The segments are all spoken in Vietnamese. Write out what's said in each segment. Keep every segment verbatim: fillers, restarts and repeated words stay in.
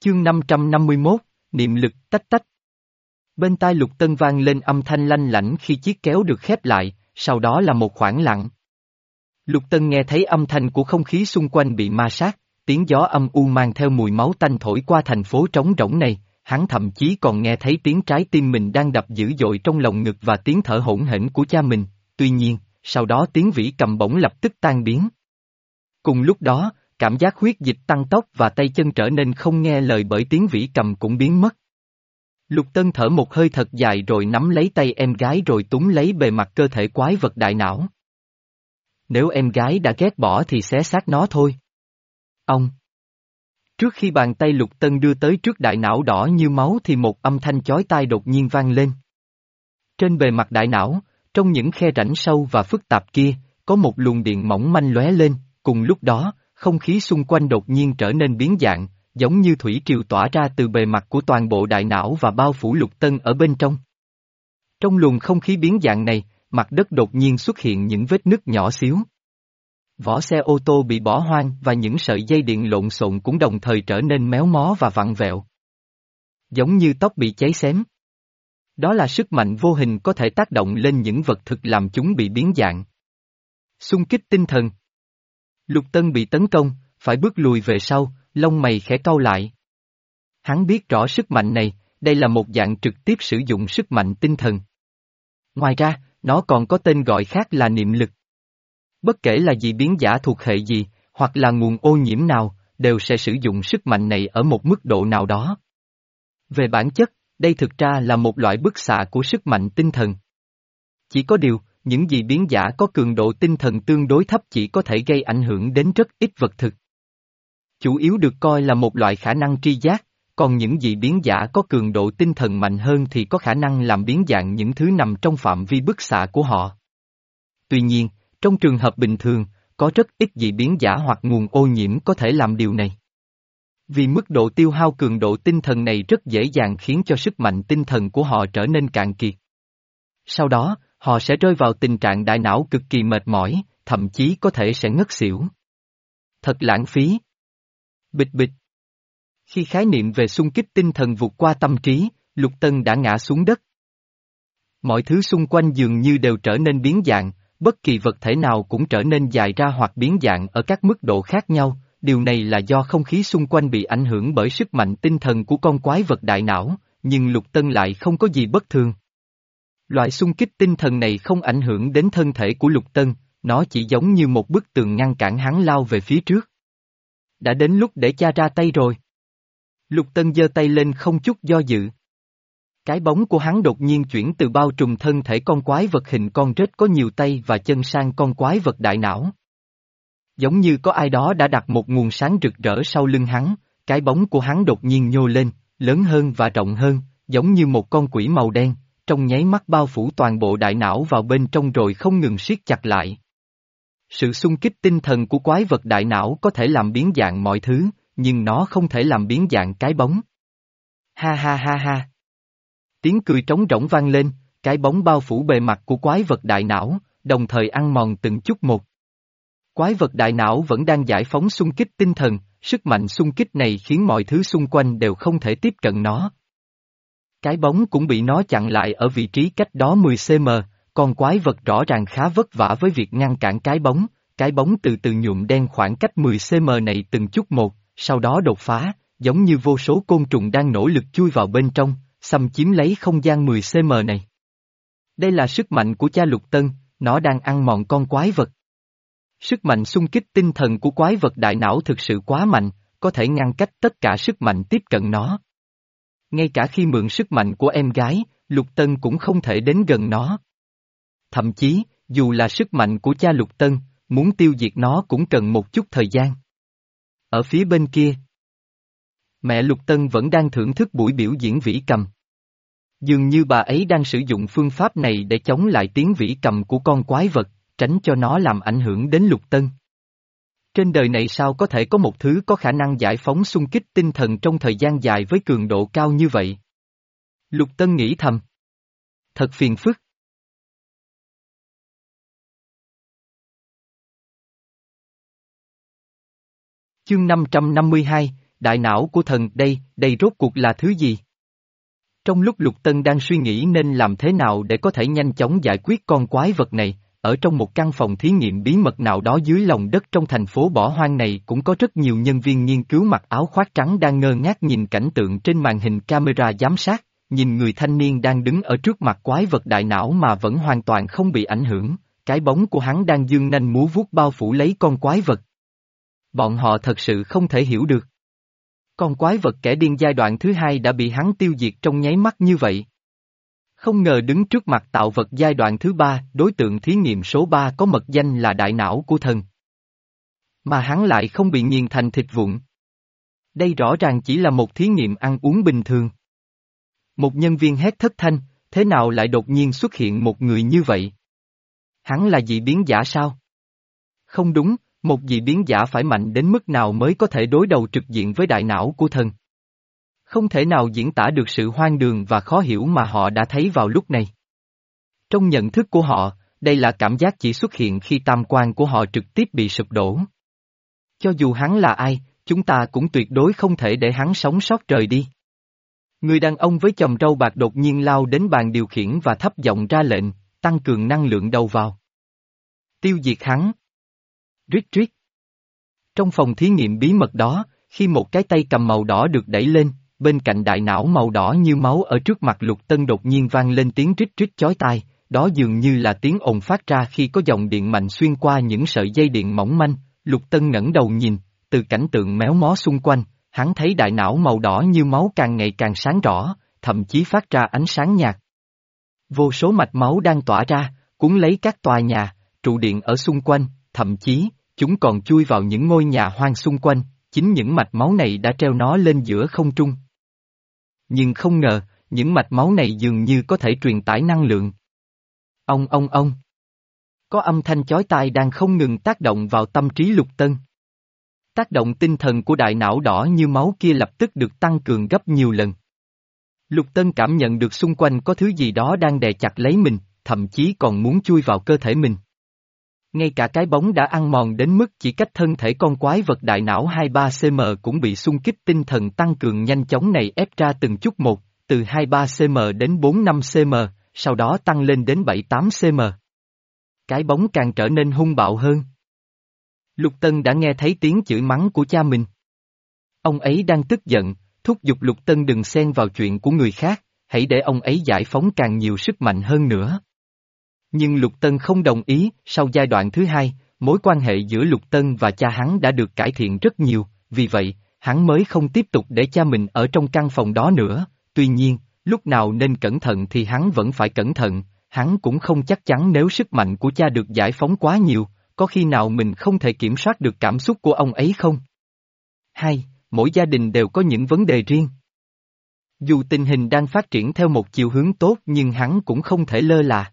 Chương năm trăm năm mươi mốt, niệm lực tách tách. Bên tai Lục Tân vang lên âm thanh lanh lảnh khi chiếc kéo được khép lại, sau đó là một khoảng lặng. Lục Tân nghe thấy âm thanh của không khí xung quanh bị ma sát, tiếng gió âm u mang theo mùi máu tanh thổi qua thành phố trống rỗng này, hắn thậm chí còn nghe thấy tiếng trái tim mình đang đập dữ dội trong lồng ngực và tiếng thở hổn hển của cha mình, tuy nhiên, sau đó tiếng vĩ cầm bỗng lập tức tan biến. Cùng lúc đó, cảm giác huyết dịch tăng tốc và tay chân trở nên không nghe lời bởi tiếng vĩ cầm cũng biến mất. Lục Tân thở một hơi thật dài rồi nắm lấy tay em gái rồi túm lấy bề mặt cơ thể quái vật đại não. Nếu em gái đã ghét bỏ thì xé xác nó thôi. Ông. Trước khi bàn tay Lục Tân đưa tới trước đại não đỏ như máu thì một âm thanh chói tai đột nhiên vang lên. Trên bề mặt đại não, trong những khe rãnh sâu và phức tạp kia, có một luồng điện mỏng manh lóe lên, cùng lúc đó, không khí xung quanh đột nhiên trở nên biến dạng, giống như thủy triều tỏa ra từ bề mặt của toàn bộ đại não và bao phủ Lục Tân ở bên trong. Trong luồng không khí biến dạng này, mặt đất đột nhiên xuất hiện những vết nứt nhỏ xíu. Vỏ xe ô tô bị bỏ hoang và những sợi dây điện lộn xộn cũng đồng thời trở nên méo mó và vặn vẹo. Giống như tóc bị cháy xém. Đó là sức mạnh vô hình có thể tác động lên những vật thực làm chúng bị biến dạng. Xung kích tinh thần. Lục Tân bị tấn công, phải bước lùi về sau, lông mày khẽ cau lại. Hắn biết rõ sức mạnh này, đây là một dạng trực tiếp sử dụng sức mạnh tinh thần. Ngoài ra, nó còn có tên gọi khác là niệm lực. Bất kể là dị biến giả thuộc hệ gì, hoặc là nguồn ô nhiễm nào, đều sẽ sử dụng sức mạnh này ở một mức độ nào đó. Về bản chất, đây thực ra là một loại bức xạ của sức mạnh tinh thần. Chỉ có điều, những dị biến giả có cường độ tinh thần tương đối thấp chỉ có thể gây ảnh hưởng đến rất ít vật thực. Chủ yếu được coi là một loại khả năng tri giác, còn những dị biến giả có cường độ tinh thần mạnh hơn thì có khả năng làm biến dạng những thứ nằm trong phạm vi bức xạ của họ. Tuy nhiên, trong trường hợp bình thường, có rất ít dị biến giả hoặc nguồn ô nhiễm có thể làm điều này. Vì mức độ tiêu hao cường độ tinh thần này rất dễ dàng khiến cho sức mạnh tinh thần của họ trở nên cạn kiệt. Sau đó, họ sẽ rơi vào tình trạng đại não cực kỳ mệt mỏi, thậm chí có thể sẽ ngất xỉu. Thật lãng phí. Bịch bịch. Khi khái niệm về xung kích tinh thần vụt qua tâm trí, Lục Tân đã ngã xuống đất. Mọi thứ xung quanh dường như đều trở nên biến dạng, bất kỳ vật thể nào cũng trở nên dài ra hoặc biến dạng ở các mức độ khác nhau, điều này là do không khí xung quanh bị ảnh hưởng bởi sức mạnh tinh thần của con quái vật đại não, nhưng Lục Tân lại không có gì bất thường. Loại xung kích tinh thần này không ảnh hưởng đến thân thể của Lục Tân, nó chỉ giống như một bức tường ngăn cản hắn lao về phía trước. Đã đến lúc để cha ra tay rồi. Lục Tân giơ tay lên không chút do dự. Cái bóng của hắn đột nhiên chuyển từ bao trùm thân thể con quái vật hình con rết có nhiều tay và chân sang con quái vật đại não. Giống như có ai đó đã đặt một nguồn sáng rực rỡ sau lưng hắn, cái bóng của hắn đột nhiên nhô lên, lớn hơn và rộng hơn, giống như một con quỷ màu đen, trong nháy mắt bao phủ toàn bộ đại não vào bên trong rồi không ngừng siết chặt lại. Sự xung kích tinh thần của quái vật đại não có thể làm biến dạng mọi thứ, nhưng nó không thể làm biến dạng cái bóng. Ha ha ha ha. Tiếng cười trống rỗng vang lên, cái bóng bao phủ bề mặt của quái vật đại não, đồng thời ăn mòn từng chút một. Quái vật đại não vẫn đang giải phóng xung kích tinh thần, sức mạnh xung kích này khiến mọi thứ xung quanh đều không thể tiếp cận nó. Cái bóng cũng bị nó chặn lại ở vị trí cách đó mười xăng-ti-mét, con quái vật rõ ràng khá vất vả với việc ngăn cản cái bóng, cái bóng từ từ nhuộm đen khoảng cách mười xăng-ti-mét này từng chút một, sau đó đột phá, giống như vô số côn trùng đang nỗ lực chui vào bên trong, xâm chiếm lấy không gian mười xăng-ti-mét này. Đây là sức mạnh của cha Lục Tân, nó đang ăn mòn con quái vật. Sức mạnh xung kích tinh thần của quái vật đại não thực sự quá mạnh, có thể ngăn cách tất cả sức mạnh tiếp cận nó. Ngay cả khi mượn sức mạnh của em gái, Lục Tân cũng không thể đến gần nó. Thậm chí, dù là sức mạnh của cha Lục Tân, muốn tiêu diệt nó cũng cần một chút thời gian. Ở phía bên kia, mẹ Lục Tân vẫn đang thưởng thức buổi biểu diễn vĩ cầm. Dường như bà ấy đang sử dụng phương pháp này để chống lại tiếng vĩ cầm của con quái vật, tránh cho nó làm ảnh hưởng đến Lục Tân. Trên đời này sao có thể có một thứ có khả năng giải phóng xung kích tinh thần trong thời gian dài với cường độ cao như vậy? Lục Tân nghĩ thầm. Thật phiền phức. Chương năm trăm năm mươi hai, Đại não của thần, đây, đây rốt cuộc là thứ gì? Trong lúc Lục Tân đang suy nghĩ nên làm thế nào để có thể nhanh chóng giải quyết con quái vật này, ở trong một căn phòng thí nghiệm bí mật nào đó dưới lòng đất trong thành phố bỏ hoang này cũng có rất nhiều nhân viên nghiên cứu mặc áo khoác trắng đang ngơ ngác nhìn cảnh tượng trên màn hình camera giám sát, nhìn người thanh niên đang đứng ở trước mặt quái vật đại não mà vẫn hoàn toàn không bị ảnh hưởng, cái bóng của hắn đang dương nanh múa vuốt bao phủ lấy con quái vật. Bọn họ thật sự không thể hiểu được. Con quái vật kẻ điên giai đoạn thứ hai đã bị hắn tiêu diệt trong nháy mắt như vậy. Không ngờ đứng trước mặt tạo vật giai đoạn thứ ba, đối tượng thí nghiệm số ba có mật danh là đại não của thần. Mà hắn lại không bị nghiền thành thịt vụn. Đây rõ ràng chỉ là một thí nghiệm ăn uống bình thường. Một nhân viên hét thất thanh, thế nào lại đột nhiên xuất hiện một người như vậy? Hắn là dị biến giả sao? Không đúng, một dị biến giả phải mạnh đến mức nào mới có thể đối đầu trực diện với đại não của thần. Không thể nào diễn tả được sự hoang đường và khó hiểu mà họ đã thấy vào lúc này. Trong nhận thức của họ, đây là cảm giác chỉ xuất hiện khi tam quan của họ trực tiếp bị sụp đổ. Cho dù hắn là ai, chúng ta cũng tuyệt đối không thể để hắn sống sót rời đi. Người đàn ông với chòm râu bạc đột nhiên lao đến bàn điều khiển và thấp giọng ra lệnh, tăng cường năng lượng đầu vào. Tiêu diệt hắn. Rít rít. Trong phòng thí nghiệm bí mật đó, khi một cái tay cầm màu đỏ được đẩy lên, bên cạnh đại não màu đỏ như máu ở trước mặt Lục Tân đột nhiên vang lên tiếng rít rít chói tai, đó dường như là tiếng ồn phát ra khi có dòng điện mạnh xuyên qua những sợi dây điện mỏng manh. Lục Tân ngẩng đầu nhìn, từ cảnh tượng méo mó xung quanh, hắn thấy đại não màu đỏ như máu càng ngày càng sáng rõ, thậm chí phát ra ánh sáng nhạt. Vô số mạch máu đang tỏa ra, cuốn lấy các tòa nhà, trụ điện ở xung quanh, thậm chí, chúng còn chui vào những ngôi nhà hoang xung quanh, chính những mạch máu này đã treo nó lên giữa không trung. Nhưng không ngờ, những mạch máu này dường như có thể truyền tải năng lượng. Ông ông ông. Có âm thanh chói tai đang không ngừng tác động vào tâm trí Lục Tân. Tác động tinh thần của đại não đỏ như máu kia lập tức được tăng cường gấp nhiều lần. Lục Tân cảm nhận được xung quanh có thứ gì đó đang đè chặt lấy mình, thậm chí còn muốn chui vào cơ thể mình. Ngay cả cái bóng đã ăn mòn đến mức chỉ cách thân thể con quái vật đại não hai mươi ba xăng-ti-mét cũng bị xung kích tinh thần tăng cường nhanh chóng này ép ra từng chút một, từ hai mươi ba xăng-ti-mét đến bốn mươi lăm xăng-ti-mét, sau đó tăng lên đến bảy mươi tám xăng-ti-mét. Cái bóng càng trở nên hung bạo hơn. Lục Tân đã nghe thấy tiếng chửi mắng của cha mình. Ông ấy đang tức giận, thúc giục Lục Tân đừng xen vào chuyện của người khác, hãy để ông ấy giải phóng càng nhiều sức mạnh hơn nữa. Nhưng Lục Tân không đồng ý, sau giai đoạn thứ hai, mối quan hệ giữa Lục Tân và cha hắn đã được cải thiện rất nhiều, vì vậy, hắn mới không tiếp tục để cha mình ở trong căn phòng đó nữa, tuy nhiên, lúc nào nên cẩn thận thì hắn vẫn phải cẩn thận, hắn cũng không chắc chắn nếu sức mạnh của cha được giải phóng quá nhiều, có khi nào mình không thể kiểm soát được cảm xúc của ông ấy không? Hai, mỗi gia đình đều có những vấn đề riêng. Dù tình hình đang phát triển theo một chiều hướng tốt nhưng hắn cũng không thể lơ là.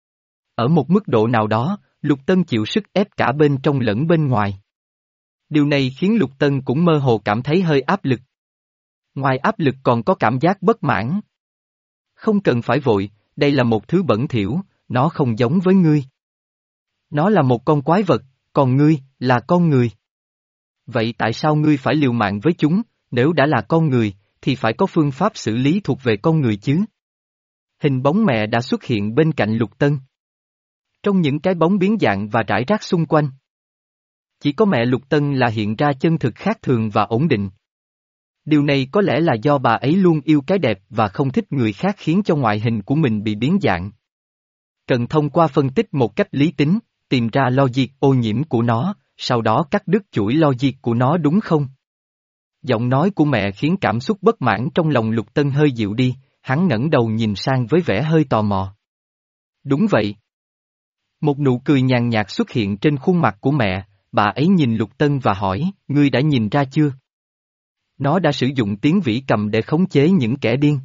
Ở một mức độ nào đó, Lục Tân chịu sức ép cả bên trong lẫn bên ngoài. Điều này khiến Lục Tân cũng mơ hồ cảm thấy hơi áp lực. Ngoài áp lực còn có cảm giác bất mãn. Không cần phải vội, đây là một thứ bẩn thỉu, nó không giống với ngươi. Nó là một con quái vật, còn ngươi, là con người. Vậy tại sao ngươi phải liều mạng với chúng, nếu đã là con người, thì phải có phương pháp xử lý thuộc về con người chứ? Hình bóng mẹ đã xuất hiện bên cạnh Lục Tân. Trong những cái bóng biến dạng và rải rác xung quanh. Chỉ có mẹ Lục Tân là hiện ra chân thực khác thường và ổn định. Điều này có lẽ là do bà ấy luôn yêu cái đẹp và không thích người khác khiến cho ngoại hình của mình bị biến dạng. Cần thông qua phân tích một cách lý tính, tìm ra logic ô nhiễm của nó, sau đó cắt đứt chuỗi logic của nó đúng không? Giọng nói của mẹ khiến cảm xúc bất mãn trong lòng Lục Tân hơi dịu đi, hắn ngẩng đầu nhìn sang với vẻ hơi tò mò. Đúng vậy. Một nụ cười nhàn nhạt xuất hiện trên khuôn mặt của mẹ, bà ấy nhìn Lục Tân và hỏi, ngươi đã nhìn ra chưa? Nó đã sử dụng tiếng vĩ cầm để khống chế những kẻ điên.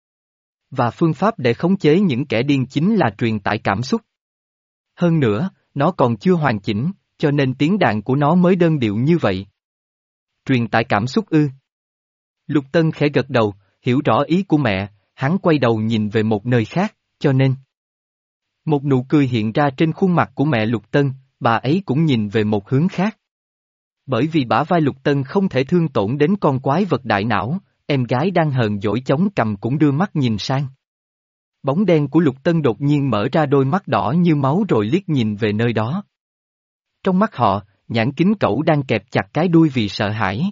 Và phương pháp để khống chế những kẻ điên chính là truyền tải cảm xúc. Hơn nữa, nó còn chưa hoàn chỉnh, cho nên tiếng đàn của nó mới đơn điệu như vậy. Truyền tải cảm xúc ư? Lục Tân khẽ gật đầu, hiểu rõ ý của mẹ, hắn quay đầu nhìn về một nơi khác, cho nên. Một nụ cười hiện ra trên khuôn mặt của mẹ Lục Tân, bà ấy cũng nhìn về một hướng khác. Bởi vì bả vai Lục Tân không thể thương tổn đến con quái vật đại não, em gái đang hờn dỗi chống cằm cũng đưa mắt nhìn sang. Bóng đen của Lục Tân đột nhiên mở ra đôi mắt đỏ như máu rồi liếc nhìn về nơi đó. Trong mắt họ, nhãn kính cẩu đang kẹp chặt cái đuôi vì sợ hãi.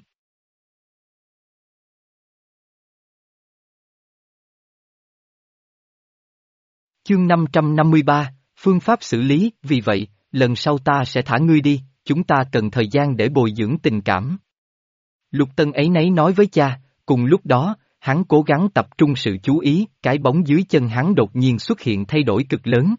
Chương năm trăm năm mươi ba, phương pháp xử lý, vì vậy, lần sau ta sẽ thả ngươi đi, chúng ta cần thời gian để bồi dưỡng tình cảm. Lục Tân ấy nấy nói với cha, cùng lúc đó, hắn cố gắng tập trung sự chú ý, cái bóng dưới chân hắn đột nhiên xuất hiện thay đổi cực lớn.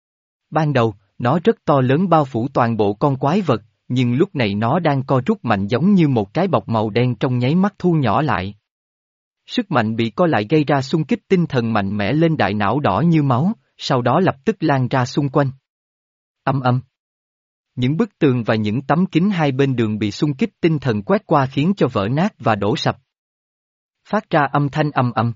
Ban đầu, nó rất to lớn bao phủ toàn bộ con quái vật, nhưng lúc này nó đang co rút mạnh giống như một cái bọc màu đen trong nháy mắt thu nhỏ lại. Sức mạnh bị co lại gây ra xung kích tinh thần mạnh mẽ lên đại não đỏ như máu, sau đó lập tức lan ra xung quanh. Âm âm. Những bức tường và những tấm kính hai bên đường bị xung kích tinh thần quét qua khiến cho vỡ nát và đổ sập. Phát ra âm thanh ầm ầm.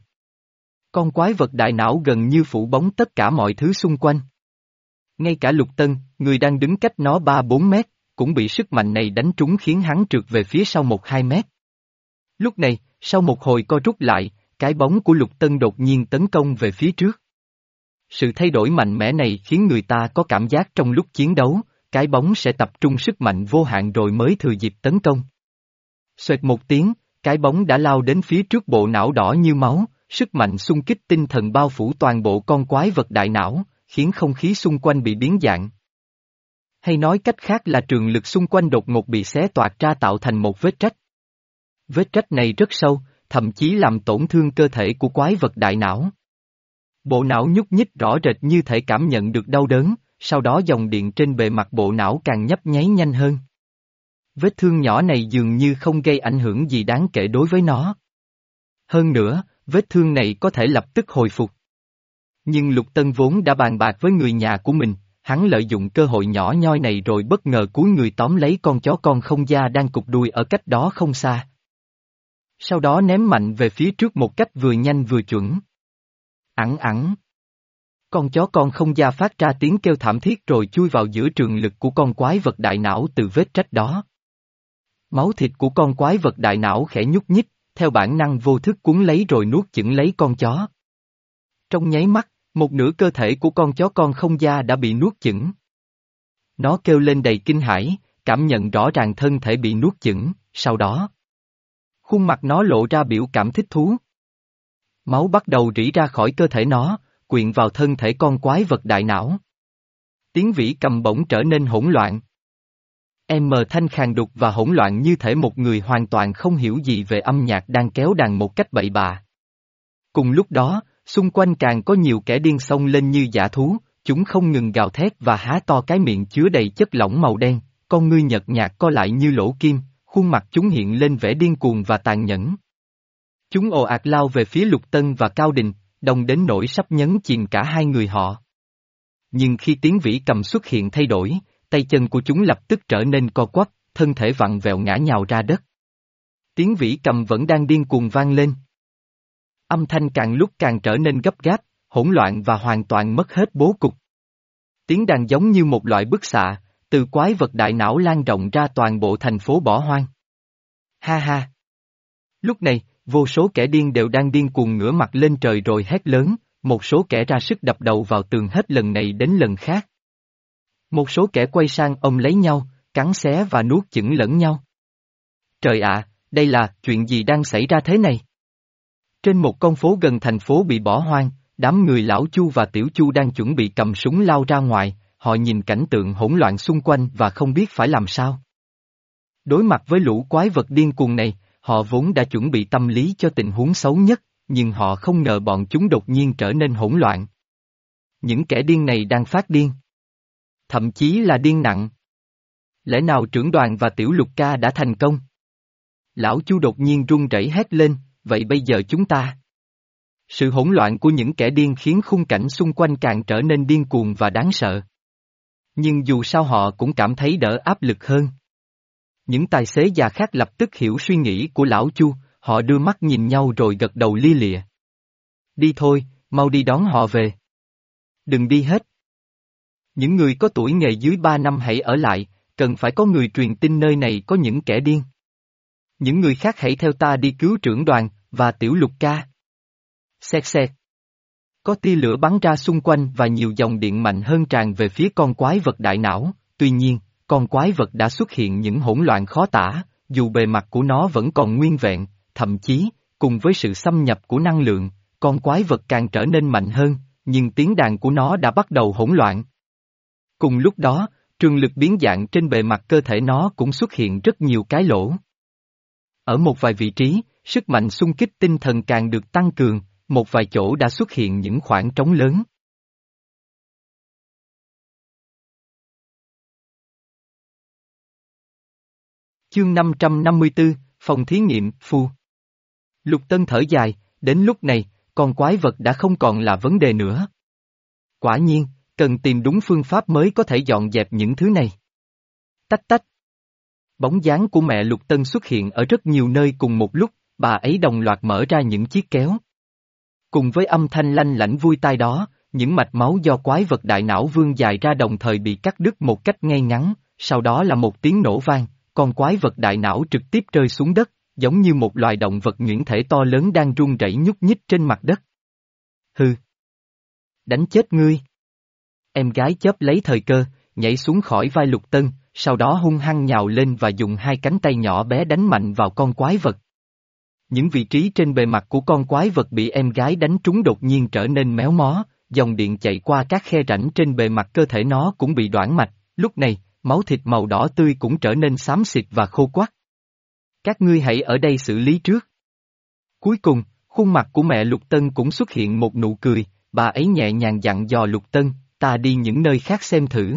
Con quái vật đại não gần như phủ bóng tất cả mọi thứ xung quanh. Ngay cả Lục Tân, người đang đứng cách nó ba bốn mét, cũng bị sức mạnh này đánh trúng khiến hắn trượt về phía sau một hai mét. Lúc này, sau một hồi co rút lại, cái bóng của Lục Tân đột nhiên tấn công về phía trước. Sự thay đổi mạnh mẽ này khiến người ta có cảm giác trong lúc chiến đấu, cái bóng sẽ tập trung sức mạnh vô hạn rồi mới thừa dịp tấn công. Xoẹt một tiếng, cái bóng đã lao đến phía trước bộ não đỏ như máu, sức mạnh xung kích tinh thần bao phủ toàn bộ con quái vật đại não, khiến không khí xung quanh bị biến dạng. Hay nói cách khác là trường lực xung quanh đột ngột bị xé toạc ra tạo thành một vết rách. Vết rách này rất sâu, thậm chí làm tổn thương cơ thể của quái vật đại não. Bộ não nhúc nhích rõ rệt như thể cảm nhận được đau đớn, sau đó dòng điện trên bề mặt bộ não càng nhấp nháy nhanh hơn. Vết thương nhỏ này dường như không gây ảnh hưởng gì đáng kể đối với nó. Hơn nữa, vết thương này có thể lập tức hồi phục. Nhưng Lục Tân vốn đã bàn bạc với người nhà của mình, hắn lợi dụng cơ hội nhỏ nhoi này rồi bất ngờ cúi người tóm lấy con chó con không da đang cụp đuôi ở cách đó không xa. Sau đó ném mạnh về phía trước một cách vừa nhanh vừa chuẩn. Ẵng ẵng. Con chó con không da phát ra tiếng kêu thảm thiết rồi chui vào giữa trường lực của con quái vật đại não từ vết rách đó. Máu thịt của con quái vật đại não khẽ nhúc nhích, theo bản năng vô thức cuốn lấy rồi nuốt chửng lấy con chó. Trong nháy mắt, một nửa cơ thể của con chó con không da đã bị nuốt chửng. Nó kêu lên đầy kinh hãi, cảm nhận rõ ràng thân thể bị nuốt chửng, sau đó khuôn mặt nó lộ ra biểu cảm thích thú. Máu bắt đầu rỉ ra khỏi cơ thể nó, quyện vào thân thể con quái vật đại não. Tiếng vĩ cầm bỗng trở nên hỗn loạn. Em mờ thanh khàn đục và hỗn loạn như thể một người hoàn toàn không hiểu gì về âm nhạc đang kéo đàn một cách bậy bạ. Cùng lúc đó, xung quanh càng có nhiều kẻ điên xông lên như dã thú, chúng không ngừng gào thét và há to cái miệng chứa đầy chất lỏng màu đen, con ngươi nhợt nhạt co lại như lỗ kim, khuôn mặt chúng hiện lên vẻ điên cuồng và tàn nhẫn. Chúng ồ ạt lao về phía Lục Tân và Cao Đình, đông đến nỗi sắp nhấn chìm cả hai người họ. Nhưng khi tiếng vĩ cầm xuất hiện thay đổi, tay chân của chúng lập tức trở nên co quắp, thân thể vặn vẹo ngã nhào ra đất. Tiếng vĩ cầm vẫn đang điên cuồng vang lên. Âm thanh càng lúc càng trở nên gấp gáp, hỗn loạn và hoàn toàn mất hết bố cục. Tiếng đàn giống như một loại bức xạ, từ quái vật đại não lan rộng ra toàn bộ thành phố bỏ hoang. Ha ha! Lúc này, vô số kẻ điên đều đang điên cuồng ngửa mặt lên trời rồi hét lớn, một số kẻ ra sức đập đầu vào tường hết lần này đến lần khác. Một số kẻ quay sang ôm lấy nhau, cắn xé và nuốt chửng lẫn nhau. Trời ạ, đây là chuyện gì đang xảy ra thế này? Trên một con phố gần thành phố bị bỏ hoang, đám người lão Chu và tiểu Chu đang chuẩn bị cầm súng lao ra ngoài, họ nhìn cảnh tượng hỗn loạn xung quanh và không biết phải làm sao. Đối mặt với lũ quái vật điên cuồng này, họ vốn đã chuẩn bị tâm lý cho tình huống xấu nhất, nhưng họ không ngờ bọn chúng đột nhiên trở nên hỗn loạn. Những kẻ điên này đang phát điên. Thậm chí là điên nặng. Lẽ nào trưởng đoàn và tiểu Lục ca đã thành công? Lão Chu đột nhiên run rẩy hét lên, vậy bây giờ chúng ta? Sự hỗn loạn của những kẻ điên khiến khung cảnh xung quanh càng trở nên điên cuồng và đáng sợ. Nhưng dù sao họ cũng cảm thấy đỡ áp lực hơn. Những tài xế già khác lập tức hiểu suy nghĩ của lão Chu, họ đưa mắt nhìn nhau rồi gật đầu lia lịa. Đi thôi, mau đi đón họ về. Đừng đi hết. Những người có tuổi nghề dưới ba năm hãy ở lại, cần phải có người truyền tin nơi này có những kẻ điên. Những người khác hãy theo ta đi cứu trưởng đoàn, và tiểu lục ca. Xẹt xẹt. Có tia lửa bắn ra xung quanh và nhiều dòng điện mạnh hơn tràn về phía con quái vật đại não, tuy nhiên, con quái vật đã xuất hiện những hỗn loạn khó tả, dù bề mặt của nó vẫn còn nguyên vẹn, thậm chí, cùng với sự xâm nhập của năng lượng, con quái vật càng trở nên mạnh hơn, nhưng tiếng đàn của nó đã bắt đầu hỗn loạn. Cùng lúc đó, trường lực biến dạng trên bề mặt cơ thể nó cũng xuất hiện rất nhiều cái lỗ. Ở một vài vị trí, sức mạnh xung kích tinh thần càng được tăng cường, một vài chỗ đã xuất hiện những khoảng trống lớn. Chương năm trăm năm mươi tư, phòng thí nghiệm, phu. Lục Tân thở dài, đến lúc này, con quái vật đã không còn là vấn đề nữa. Quả nhiên, cần tìm đúng phương pháp mới có thể dọn dẹp những thứ này. Tách tách. Bóng dáng của mẹ Lục Tân xuất hiện ở rất nhiều nơi cùng một lúc, bà ấy đồng loạt mở ra những chiếc kéo. Cùng với âm thanh lanh lảnh vui tai đó, những mạch máu do quái vật đại não vươn dài ra đồng thời bị cắt đứt một cách ngay ngắn, sau đó là một tiếng nổ vang, con quái vật đại não trực tiếp rơi xuống đất, giống như một loài động vật nhuyễn thể to lớn đang run rẩy nhúc nhích trên mặt đất. Hừ! Đánh chết ngươi! Em gái chớp lấy thời cơ, nhảy xuống khỏi vai Lục Tân, sau đó hung hăng nhào lên và dùng hai cánh tay nhỏ bé đánh mạnh vào con quái vật. Những vị trí trên bề mặt của con quái vật bị em gái đánh trúng đột nhiên trở nên méo mó, dòng điện chạy qua các khe rãnh trên bề mặt cơ thể nó cũng bị đoản mạch, lúc này, máu thịt màu đỏ tươi cũng trở nên xám xịt và khô quắt. Các ngươi hãy ở đây xử lý trước. Cuối cùng, khuôn mặt của mẹ Lục Tân cũng xuất hiện một nụ cười, bà ấy nhẹ nhàng dặn dò Lục Tân, ta đi những nơi khác xem thử.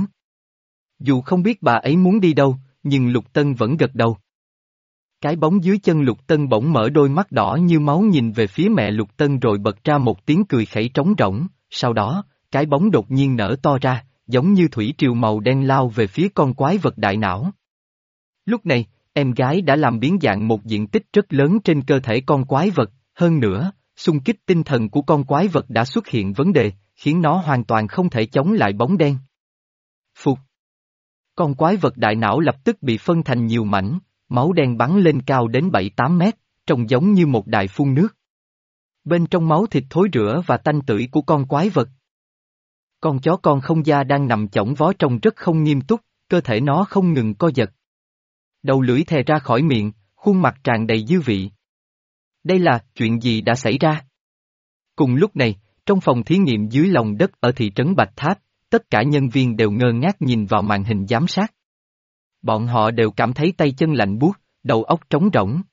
Dù không biết bà ấy muốn đi đâu, nhưng Lục Tân vẫn gật đầu. Cái bóng dưới chân Lục Tân bỗng mở đôi mắt đỏ như máu nhìn về phía mẹ Lục Tân rồi bật ra một tiếng cười khẩy trống rỗng, sau đó, cái bóng đột nhiên nở to ra, giống như thủy triều màu đen lao về phía con quái vật đại não. Lúc này, em gái đã làm biến dạng một diện tích rất lớn trên cơ thể con quái vật, hơn nữa, xung kích tinh thần của con quái vật đã xuất hiện vấn đề, khiến nó hoàn toàn không thể chống lại bóng đen. Phục. Con quái vật đại não lập tức bị phân thành nhiều mảnh, máu đen bắn lên cao đến bảy tám mét, trông giống như một đài phun nước. Bên trong máu thịt thối rữa và tanh tưởi của con quái vật. Con chó con không da đang nằm chỏng vó trông rất không nghiêm túc, cơ thể nó không ngừng co giật. Đầu lưỡi thè ra khỏi miệng, khuôn mặt tràn đầy dư vị. Đây là chuyện gì đã xảy ra? Cùng lúc này, trong phòng thí nghiệm dưới lòng đất ở thị trấn Bạch Tháp, tất cả nhân viên đều ngơ ngác nhìn vào màn hình giám sát. Bọn họ đều cảm thấy tay chân lạnh buốt, đầu óc trống rỗng.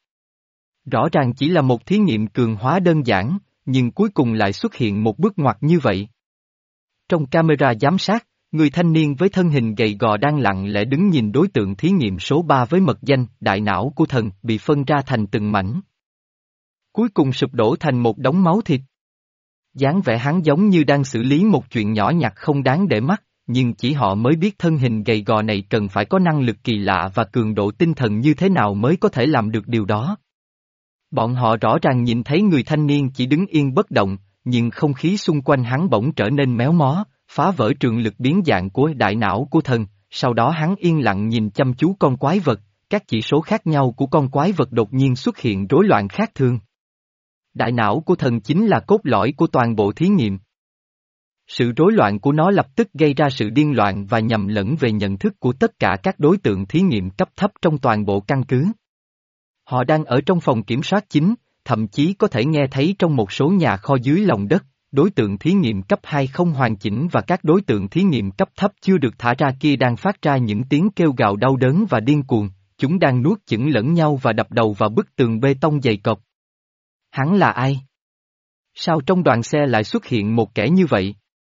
Rõ ràng chỉ là một thí nghiệm cường hóa đơn giản, nhưng cuối cùng lại xuất hiện một bước ngoặt như vậy. Trong camera giám sát, người thanh niên với thân hình gầy gò đang lặng lẽ đứng nhìn đối tượng thí nghiệm số ba với mật danh đại não của thần bị phân ra thành từng mảnh. Cuối cùng sụp đổ thành một đống máu thịt. Dáng vẻ hắn giống như đang xử lý một chuyện nhỏ nhặt không đáng để mắt, nhưng chỉ họ mới biết thân hình gầy gò này cần phải có năng lực kỳ lạ và cường độ tinh thần như thế nào mới có thể làm được điều đó. Bọn họ rõ ràng nhìn thấy người thanh niên chỉ đứng yên bất động, nhưng không khí xung quanh hắn bỗng trở nên méo mó, phá vỡ trường lực biến dạng của đại não của thần, sau đó hắn yên lặng nhìn chăm chú con quái vật, các chỉ số khác nhau của con quái vật đột nhiên xuất hiện rối loạn khác thường. Đại não của thần chính là cốt lõi của toàn bộ thí nghiệm. Sự rối loạn của nó lập tức gây ra sự điên loạn và nhầm lẫn về nhận thức của tất cả các đối tượng thí nghiệm cấp thấp trong toàn bộ căn cứ. Họ đang ở trong phòng kiểm soát chính, thậm chí có thể nghe thấy trong một số nhà kho dưới lòng đất, đối tượng thí nghiệm cấp hai không hoàn chỉnh và các đối tượng thí nghiệm cấp thấp chưa được thả ra kia đang phát ra những tiếng kêu gào đau đớn và điên cuồng, chúng đang nuốt chửng lẫn nhau và đập đầu vào bức tường bê tông dày cộp. Hắn là ai? Sao trong đoàn xe lại xuất hiện một kẻ như vậy?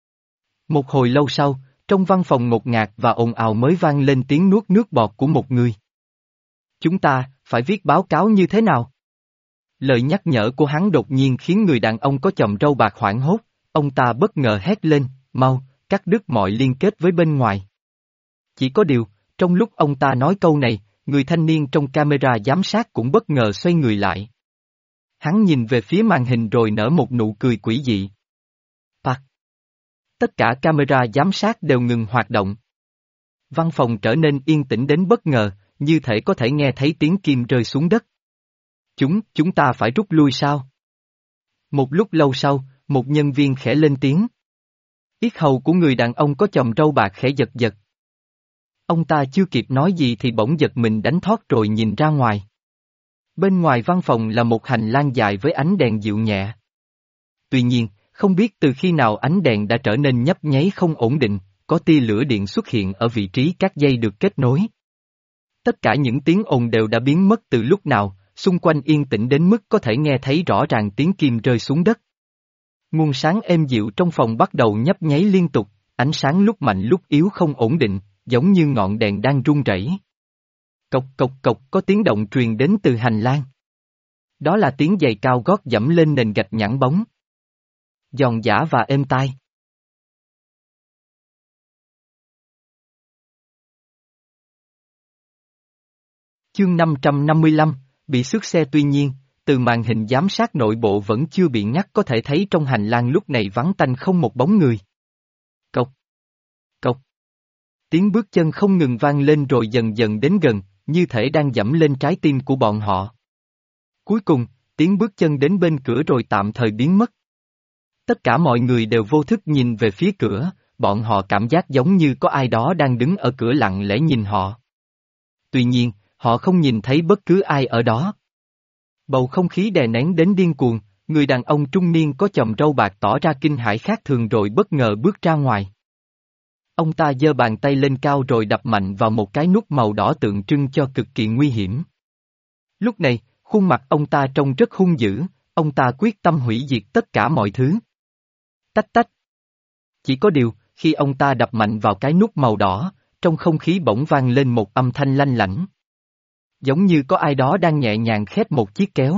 Một hồi lâu sau, trong văn phòng ngột ngạt và ồn ào mới vang lên tiếng nuốt nước bọt của một người. Chúng ta, phải viết báo cáo như thế nào? Lời nhắc nhở của hắn đột nhiên khiến người đàn ông có chòm râu bạc hoảng hốt, ông ta bất ngờ hét lên, mau, cắt đứt mọi liên kết với bên ngoài. Chỉ có điều, trong lúc ông ta nói câu này, người thanh niên trong camera giám sát cũng bất ngờ xoay người lại. Hắn nhìn về phía màn hình rồi nở một nụ cười quỷ dị. Phạt. Tất cả camera giám sát đều ngừng hoạt động. Văn phòng trở nên yên tĩnh đến bất ngờ, như thể có thể nghe thấy tiếng kim rơi xuống đất. Chúng, chúng ta phải rút lui sao? Một lúc lâu sau, một nhân viên khẽ lên tiếng. Yết hầu của người đàn ông có chòm râu bạc khẽ giật giật. Ông ta chưa kịp nói gì thì bỗng giật mình đánh thoát rồi nhìn ra ngoài. Bên ngoài văn phòng là một hành lang dài với ánh đèn dịu nhẹ. Tuy nhiên, không biết từ khi nào ánh đèn đã trở nên nhấp nháy không ổn định, có tia lửa điện xuất hiện ở vị trí các dây được kết nối. Tất cả những tiếng ồn đều đã biến mất từ lúc nào, xung quanh yên tĩnh đến mức có thể nghe thấy rõ ràng tiếng kim rơi xuống đất. Nguồn sáng êm dịu trong phòng bắt đầu nhấp nháy liên tục, ánh sáng lúc mạnh lúc yếu không ổn định, giống như ngọn đèn đang rung rẩy. Cộc cộc cộc có tiếng động truyền đến từ hành lang. Đó là tiếng giày cao gót dẫm lên nền gạch nhẵn bóng. Giòn giã và êm tai. Chương năm trăm năm mươi lăm, bị xước xe. Tuy nhiên, từ màn hình giám sát nội bộ vẫn chưa bị ngắt có thể thấy trong hành lang lúc này vắng tanh không một bóng người. Cộc, cộc. Tiếng bước chân không ngừng vang lên rồi dần dần đến gần, như thể đang dẫm lên trái tim của bọn họ. Cuối cùng, tiếng bước chân đến bên cửa rồi tạm thời biến mất. Tất cả mọi người đều vô thức nhìn về phía cửa, bọn họ cảm giác giống như có ai đó đang đứng ở cửa lặng lẽ nhìn họ. Tuy nhiên, họ không nhìn thấy bất cứ ai ở đó. Bầu không khí đè nén đến điên cuồng, người đàn ông trung niên có chòm râu bạc tỏ ra kinh hãi khác thường rồi bất ngờ bước ra ngoài. Ông ta giơ bàn tay lên cao rồi đập mạnh vào một cái nút màu đỏ tượng trưng cho cực kỳ nguy hiểm. Lúc này, khuôn mặt ông ta trông rất hung dữ, ông ta quyết tâm hủy diệt tất cả mọi thứ. Tách tách. Chỉ có điều, khi ông ta đập mạnh vào cái nút màu đỏ, trong không khí bỗng vang lên một âm thanh lanh lảnh. Giống như có ai đó đang nhẹ nhàng khép một chiếc kéo.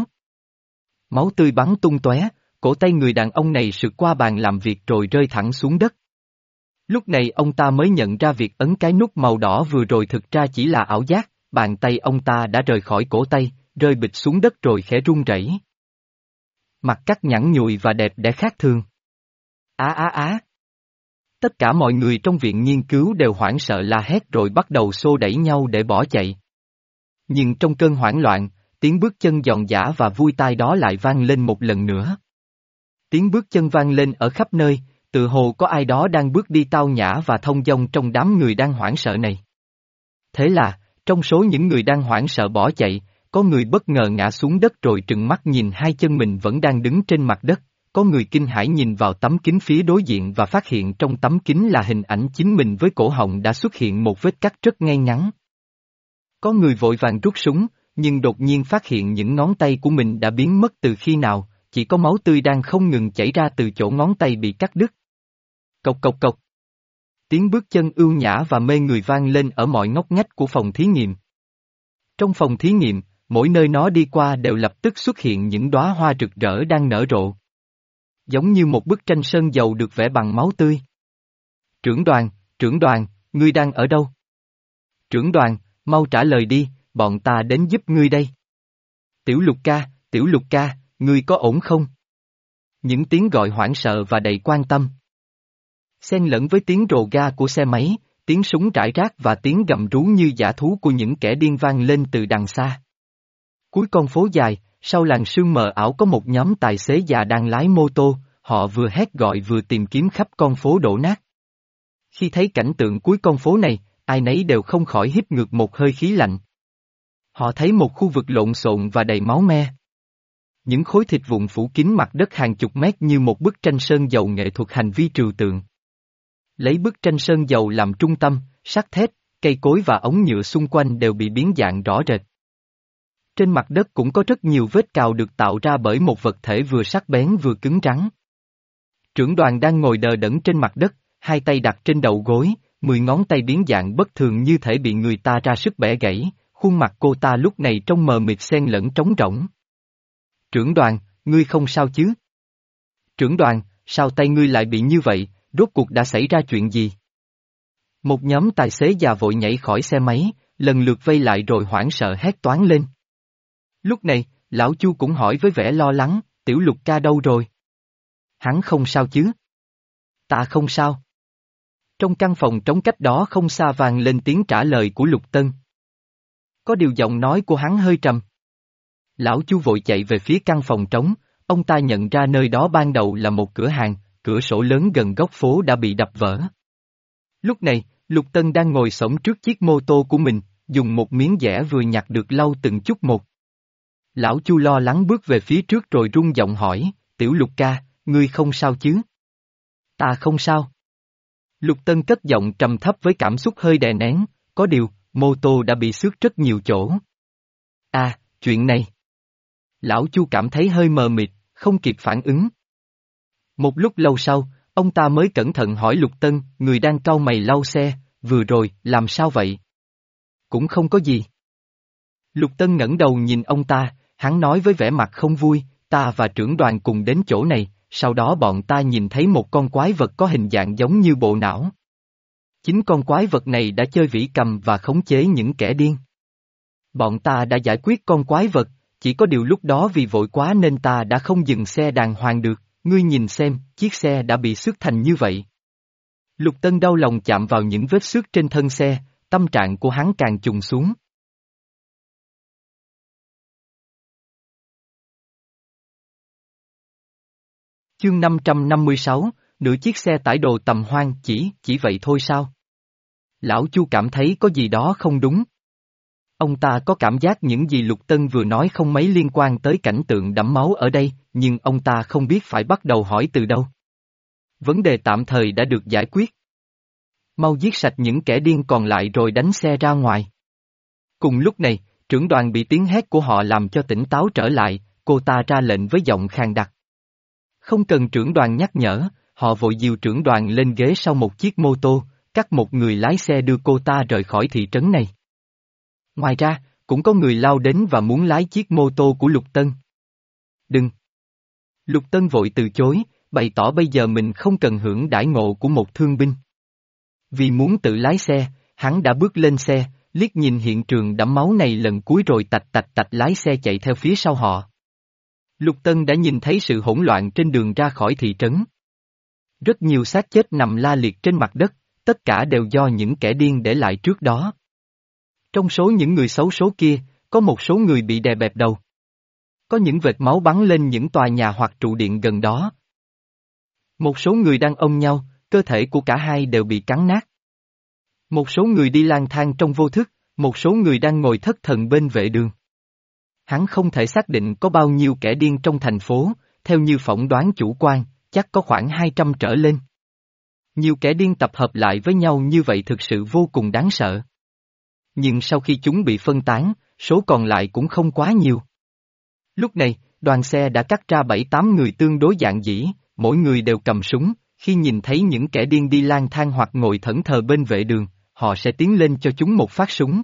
Máu tươi bắn tung tóe, cổ tay người đàn ông này sượt qua bàn làm việc rồi rơi thẳng xuống đất. Lúc này ông ta mới nhận ra việc ấn cái nút màu đỏ vừa rồi thực ra chỉ là ảo giác, bàn tay ông ta đã rời khỏi cổ tay, rơi bịch xuống đất rồi khẽ run rẩy. Mặt cắt nhẵn nhụi và đẹp đẽ khác thường. Á á á. Tất cả mọi người trong viện nghiên cứu đều hoảng sợ la hét rồi bắt đầu xô đẩy nhau để bỏ chạy. Nhưng trong cơn hoảng loạn, tiếng bước chân giòn giã và vui tai đó lại vang lên một lần nữa. Tiếng bước chân vang lên ở khắp nơi, tự hồ có ai đó đang bước đi tao nhã và thông dong trong đám người đang hoảng sợ này. Thế là, trong số những người đang hoảng sợ bỏ chạy, có người bất ngờ ngã xuống đất rồi trừng mắt nhìn hai chân mình vẫn đang đứng trên mặt đất, có người kinh hãi nhìn vào tấm kính phía đối diện và phát hiện trong tấm kính là hình ảnh chính mình với cổ họng đã xuất hiện một vết cắt rất ngay ngắn. Có người vội vàng rút súng, nhưng đột nhiên phát hiện những ngón tay của mình đã biến mất từ khi nào, chỉ có máu tươi đang không ngừng chảy ra từ chỗ ngón tay bị cắt đứt. Cộc cộc cộc. Tiếng bước chân ưu nhã và mê người vang lên ở mọi ngóc ngách của phòng thí nghiệm. Trong phòng thí nghiệm, mỗi nơi nó đi qua đều lập tức xuất hiện những đóa hoa rực rỡ đang nở rộ. Giống như một bức tranh sơn dầu được vẽ bằng máu tươi. Trưởng đoàn, trưởng đoàn, ngươi đang ở đâu? Trưởng đoàn, mau trả lời đi, bọn ta đến giúp ngươi đây. Tiểu Lục ca, Tiểu Lục ca, ngươi có ổn không? Những tiếng gọi hoảng sợ và đầy quan tâm. Xen lẫn với tiếng rồ ga của xe máy, tiếng súng rải rác và tiếng gầm rú như dã thú của những kẻ điên vang lên từ đằng xa. Cuối con phố dài, sau làn sương mờ ảo có một nhóm tài xế già đang lái mô tô, họ vừa hét gọi vừa tìm kiếm khắp con phố đổ nát. Khi thấy cảnh tượng cuối con phố này, ai nấy đều không khỏi hít ngược một hơi khí lạnh. Họ thấy một khu vực lộn xộn và đầy máu me. Những khối thịt vụn phủ kín mặt đất hàng chục mét như một bức tranh sơn dầu nghệ thuật hành vi trừu tượng. Lấy bức tranh sơn dầu làm trung tâm, sắt thép, cây cối và ống nhựa xung quanh đều bị biến dạng rõ rệt. Trên mặt đất cũng có rất nhiều vết cào được tạo ra bởi một vật thể vừa sắc bén vừa cứng rắn. Trưởng đoàn đang ngồi đờ đẫn trên mặt đất, hai tay đặt trên đầu gối, mười ngón tay biến dạng bất thường như thể bị người ta ra sức bẻ gãy, khuôn mặt cô ta lúc này trông mờ mịt xen lẫn trống rỗng. Trưởng đoàn, ngươi không sao chứ? Trưởng đoàn, sao tay ngươi lại bị như vậy, rốt cuộc đã xảy ra chuyện gì? Một nhóm tài xế già vội nhảy khỏi xe máy, lần lượt vây lại rồi hoảng sợ hét toáng lên. Lúc này, lão Chu cũng hỏi với vẻ lo lắng, Tiểu Lục ca đâu rồi? Hắn không sao chứ? Ta không sao. Trong căn phòng trống cách đó không xa vang lên tiếng trả lời của Lục Tân. Có điều giọng nói của hắn hơi trầm. Lão Chu vội chạy về phía căn phòng trống, ông ta nhận ra nơi đó ban đầu là một cửa hàng, cửa sổ lớn gần góc phố đã bị đập vỡ. Lúc này, Lục Tân đang ngồi xổm trước chiếc mô tô của mình, dùng một miếng dẻ vừa nhặt được lau từng chút một. Lão Chu lo lắng bước về phía trước rồi run giọng hỏi, Tiểu Lục ca, ngươi không sao chứ? Ta không sao. Lục Tân cất giọng trầm thấp với cảm xúc hơi đè nén, có điều, mô tô đã bị xước rất nhiều chỗ. À, chuyện này. Lão Chu cảm thấy hơi mờ mịt, không kịp phản ứng. Một lúc lâu sau, ông ta mới cẩn thận hỏi Lục Tân, người đang cau mày lau xe, vừa rồi, làm sao vậy? Cũng không có gì. Lục Tân ngẩng đầu nhìn ông ta, hắn nói với vẻ mặt không vui, ta và trưởng đoàn cùng đến chỗ này, sau đó bọn ta nhìn thấy một con quái vật có hình dạng giống như bộ não. Chính con quái vật này đã chơi vĩ cầm và khống chế những kẻ điên. Bọn ta đã giải quyết con quái vật, chỉ có điều lúc đó vì vội quá nên ta đã không dừng xe đàng hoàng được, ngươi nhìn xem, chiếc xe đã bị xước thành như vậy. Lục Tân đau lòng chạm vào những vết xước trên thân xe, tâm trạng của hắn càng trùng xuống. Chương năm trăm năm mươi sáu, nửa chiếc xe tải đồ tầm hoang chỉ, chỉ vậy thôi sao? Lão Chu cảm thấy có gì đó không đúng. Ông ta có cảm giác những gì Lục Tân vừa nói không mấy liên quan tới cảnh tượng đẫm máu ở đây, nhưng ông ta không biết phải bắt đầu hỏi từ đâu. Vấn đề tạm thời đã được giải quyết. Mau giết sạch những kẻ điên còn lại rồi đánh xe ra ngoài. Cùng lúc này, trưởng đoàn bị tiếng hét của họ làm cho tỉnh táo trở lại, cô ta ra lệnh với giọng khàn đặc. Không cần trưởng đoàn nhắc nhở, họ vội dìu trưởng đoàn lên ghế sau một chiếc mô tô, cắt một người lái xe đưa cô ta rời khỏi thị trấn này. Ngoài ra, cũng có người lao đến và muốn lái chiếc mô tô của Lục Tân. Đừng! Lục Tân vội từ chối, bày tỏ bây giờ mình không cần hưởng đãi ngộ của một thương binh. Vì muốn tự lái xe, hắn đã bước lên xe, liếc nhìn hiện trường đẫm máu này lần cuối rồi tạch tạch tạch lái xe chạy theo phía sau họ. Lục Tân đã nhìn thấy sự hỗn loạn trên đường ra khỏi thị trấn. Rất nhiều xác chết nằm la liệt trên mặt đất, tất cả đều do những kẻ điên để lại trước đó. Trong số những người xấu số kia, có một số người bị đè bẹp đầu. Có những vệt máu bắn lên những tòa nhà hoặc trụ điện gần đó. Một số người đang ôm nhau, cơ thể của cả hai đều bị cắn nát. Một số người đi lang thang trong vô thức, một số người đang ngồi thất thần bên vệ đường. Hắn không thể xác định có bao nhiêu kẻ điên trong thành phố, theo như phỏng đoán chủ quan, chắc có khoảng hai trăm trở lên. Nhiều kẻ điên tập hợp lại với nhau như vậy thực sự vô cùng đáng sợ. Nhưng sau khi chúng bị phân tán, số còn lại cũng không quá nhiều. Lúc này, đoàn xe đã cắt ra bảy tám người tương đối dạn dĩ, mỗi người đều cầm súng, khi nhìn thấy những kẻ điên đi lang thang hoặc ngồi thẫn thờ bên vệ đường, họ sẽ tiến lên cho chúng một phát súng.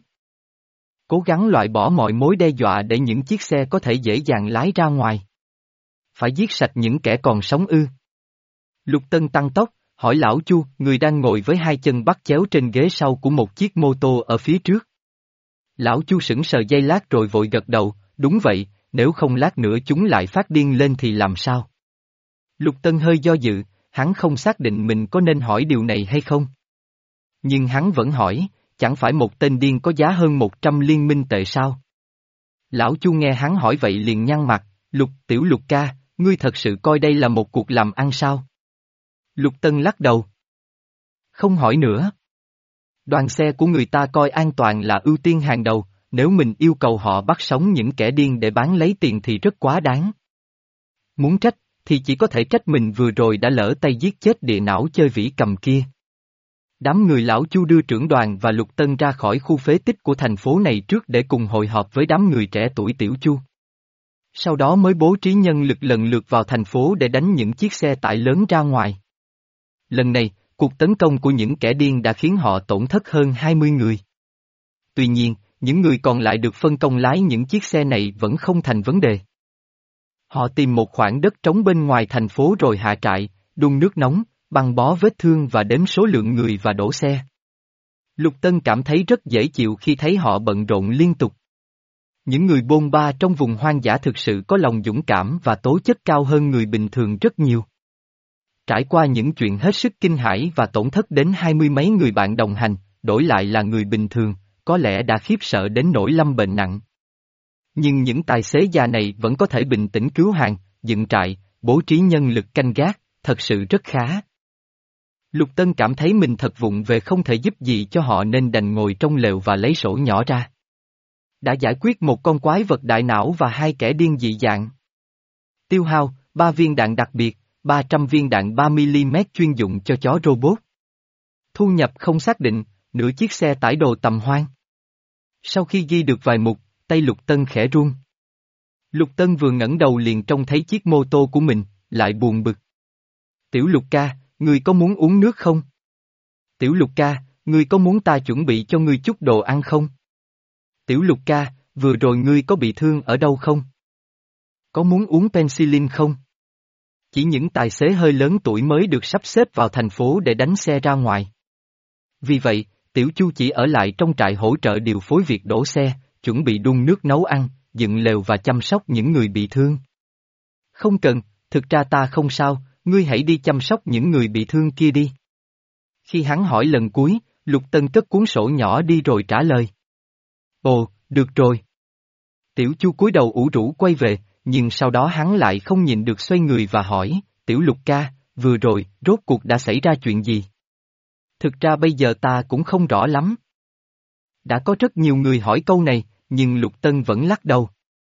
Cố gắng loại bỏ mọi mối đe dọa để những chiếc xe có thể dễ dàng lái ra ngoài. Phải giết sạch những kẻ còn sống ư. Lục Tân tăng tốc, hỏi lão Chu, người đang ngồi với hai chân bắt chéo trên ghế sau của một chiếc mô tô ở phía trước. Lão Chu sững sờ giây lát rồi vội gật đầu, đúng vậy, nếu không lát nữa chúng lại phát điên lên thì làm sao? Lục Tân hơi do dự, hắn không xác định mình có nên hỏi điều này hay không. Nhưng hắn vẫn hỏi, chẳng phải một tên điên có giá hơn một trăm liên minh tệ sao? Lão Chu nghe hắn hỏi vậy liền nhăn mặt, Lục, tiểu Lục ca, ngươi thật sự coi đây là một cuộc làm ăn sao? Lục Tân lắc đầu. Không hỏi nữa. Đoàn xe của người ta coi an toàn là ưu tiên hàng đầu, nếu mình yêu cầu họ bắt sống những kẻ điên để bán lấy tiền thì rất quá đáng. Muốn trách, thì chỉ có thể trách mình vừa rồi đã lỡ tay giết chết địa não chơi vĩ cầm kia. Đám người lão Chu đưa trưởng đoàn và Lục Tân ra khỏi khu phế tích của thành phố này trước để cùng hội họp với đám người trẻ tuổi tiểu Chu. Sau đó mới bố trí nhân lực lần lượt vào thành phố để đánh những chiếc xe tải lớn ra ngoài. Lần này, cuộc tấn công của những kẻ điên đã khiến họ tổn thất hơn hai mươi người. Tuy nhiên, những người còn lại được phân công lái những chiếc xe này vẫn không thành vấn đề. Họ tìm một khoảng đất trống bên ngoài thành phố rồi hạ trại, đun nước nóng, băng bó vết thương và đếm số lượng người và đổ xe. Lục Tân cảm thấy rất dễ chịu khi thấy họ bận rộn liên tục. Những người bôn ba trong vùng hoang dã thực sự có lòng dũng cảm và tố chất cao hơn người bình thường rất nhiều. Trải qua những chuyện hết sức kinh hãi và tổn thất đến hai mươi mấy người bạn đồng hành, đổi lại là người bình thường, có lẽ đã khiếp sợ đến nỗi lâm bệnh nặng. Nhưng những tài xế già này vẫn có thể bình tĩnh cứu hàng, dựng trại, bố trí nhân lực canh gác, thật sự rất khá. Lục Tân cảm thấy mình thật vụng về không thể giúp gì cho họ nên đành ngồi trong lều và lấy sổ nhỏ ra. Đã giải quyết một con quái vật đại não và hai kẻ điên dị dạng. Tiêu hao, ba viên đạn đặc biệt, ba trăm viên đạn ba mi li mét chuyên dụng cho chó robot. Thu nhập không xác định, nửa chiếc xe tải đồ tầm hoang. Sau khi ghi được vài mục, tay Lục Tân khẽ run. Lục Tân vừa ngẩng đầu liền trông thấy chiếc mô tô của mình, lại buồn bực. Tiểu Lục ca, ngươi có muốn uống nước không? Tiểu Lục ca, ngươi có muốn ta chuẩn bị cho ngươi chút đồ ăn không? Tiểu Lục ca, vừa rồi ngươi có bị thương ở đâu không? Có muốn uống penicillin không? Chỉ những tài xế hơi lớn tuổi mới được sắp xếp vào thành phố để đánh xe ra ngoài. Vì vậy, Tiểu Chu chỉ ở lại trong trại hỗ trợ điều phối việc đổ xe, chuẩn bị đun nước nấu ăn, dựng lều và chăm sóc những người bị thương. Không cần, thực ra ta không sao, ngươi hãy đi chăm sóc những người bị thương kia đi. Khi hắn hỏi lần cuối, Lục Tân cất cuốn sổ nhỏ đi rồi trả lời. Ồ, được rồi. Tiểu Chu cúi đầu ủ rũ quay về, nhưng sau đó hắn lại không nhìn được xoay người và hỏi, Tiểu Lục ca, vừa rồi, rốt cuộc đã xảy ra chuyện gì? Thực ra bây giờ ta cũng không rõ lắm. Đã có rất nhiều người hỏi câu này, nhưng Lục Tân vẫn lắc đầu.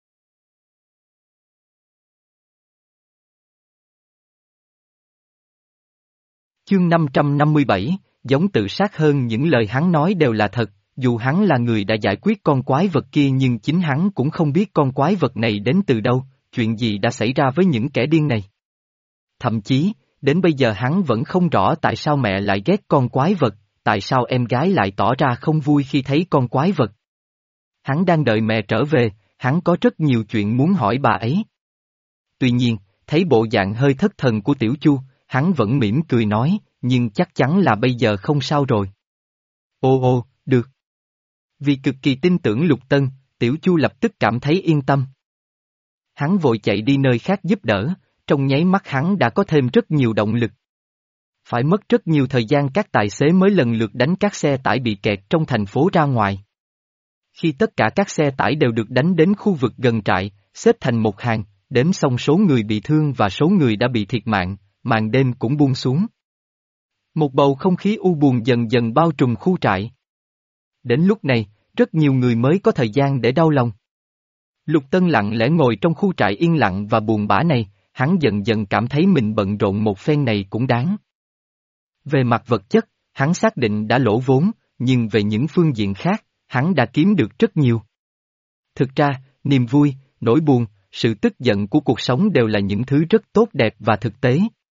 Chương năm trăm năm mươi bảy, giống tự sát hơn những lời hắn nói đều là thật, dù hắn là người đã giải quyết con quái vật kia nhưng chính hắn cũng không biết con quái vật này đến từ đâu, chuyện gì đã xảy ra với những kẻ điên này. Thậm chí, đến bây giờ hắn vẫn không rõ tại sao mẹ lại ghét con quái vật, tại sao em gái lại tỏ ra không vui khi thấy con quái vật. Hắn đang đợi mẹ trở về, hắn có rất nhiều chuyện muốn hỏi bà ấy. Tuy nhiên, thấy bộ dạng hơi thất thần của Tiểu Chu, hắn vẫn mỉm cười nói, nhưng chắc chắn là bây giờ không sao rồi. Ô ô, được. Vì cực kỳ tin tưởng Lục Tân, Tiểu Chu lập tức cảm thấy yên tâm. Hắn vội chạy đi nơi khác giúp đỡ, trong nháy mắt hắn đã có thêm rất nhiều động lực. Phải mất rất nhiều thời gian các tài xế mới lần lượt đánh các xe tải bị kẹt trong thành phố ra ngoài. Khi tất cả các xe tải đều được đánh đến khu vực gần trại, xếp thành một hàng, đếm xong số người bị thương và số người đã bị thiệt mạng, màn đêm cũng buông xuống. Một bầu không khí u buồn dần dần bao trùm khu trại. Đến lúc này, rất nhiều người mới có thời gian để đau lòng. Lục Tân lặng lẽ ngồi trong khu trại yên lặng và buồn bã này, hắn dần dần cảm thấy mình bận rộn một phen này cũng đáng. Về mặt vật chất, hắn xác định đã lỗ vốn, nhưng về những phương diện khác, hắn đã kiếm được rất nhiều. Thực ra, niềm vui, nỗi buồn, sự tức giận của cuộc sống đều là những thứ rất tốt đẹp và thực tế.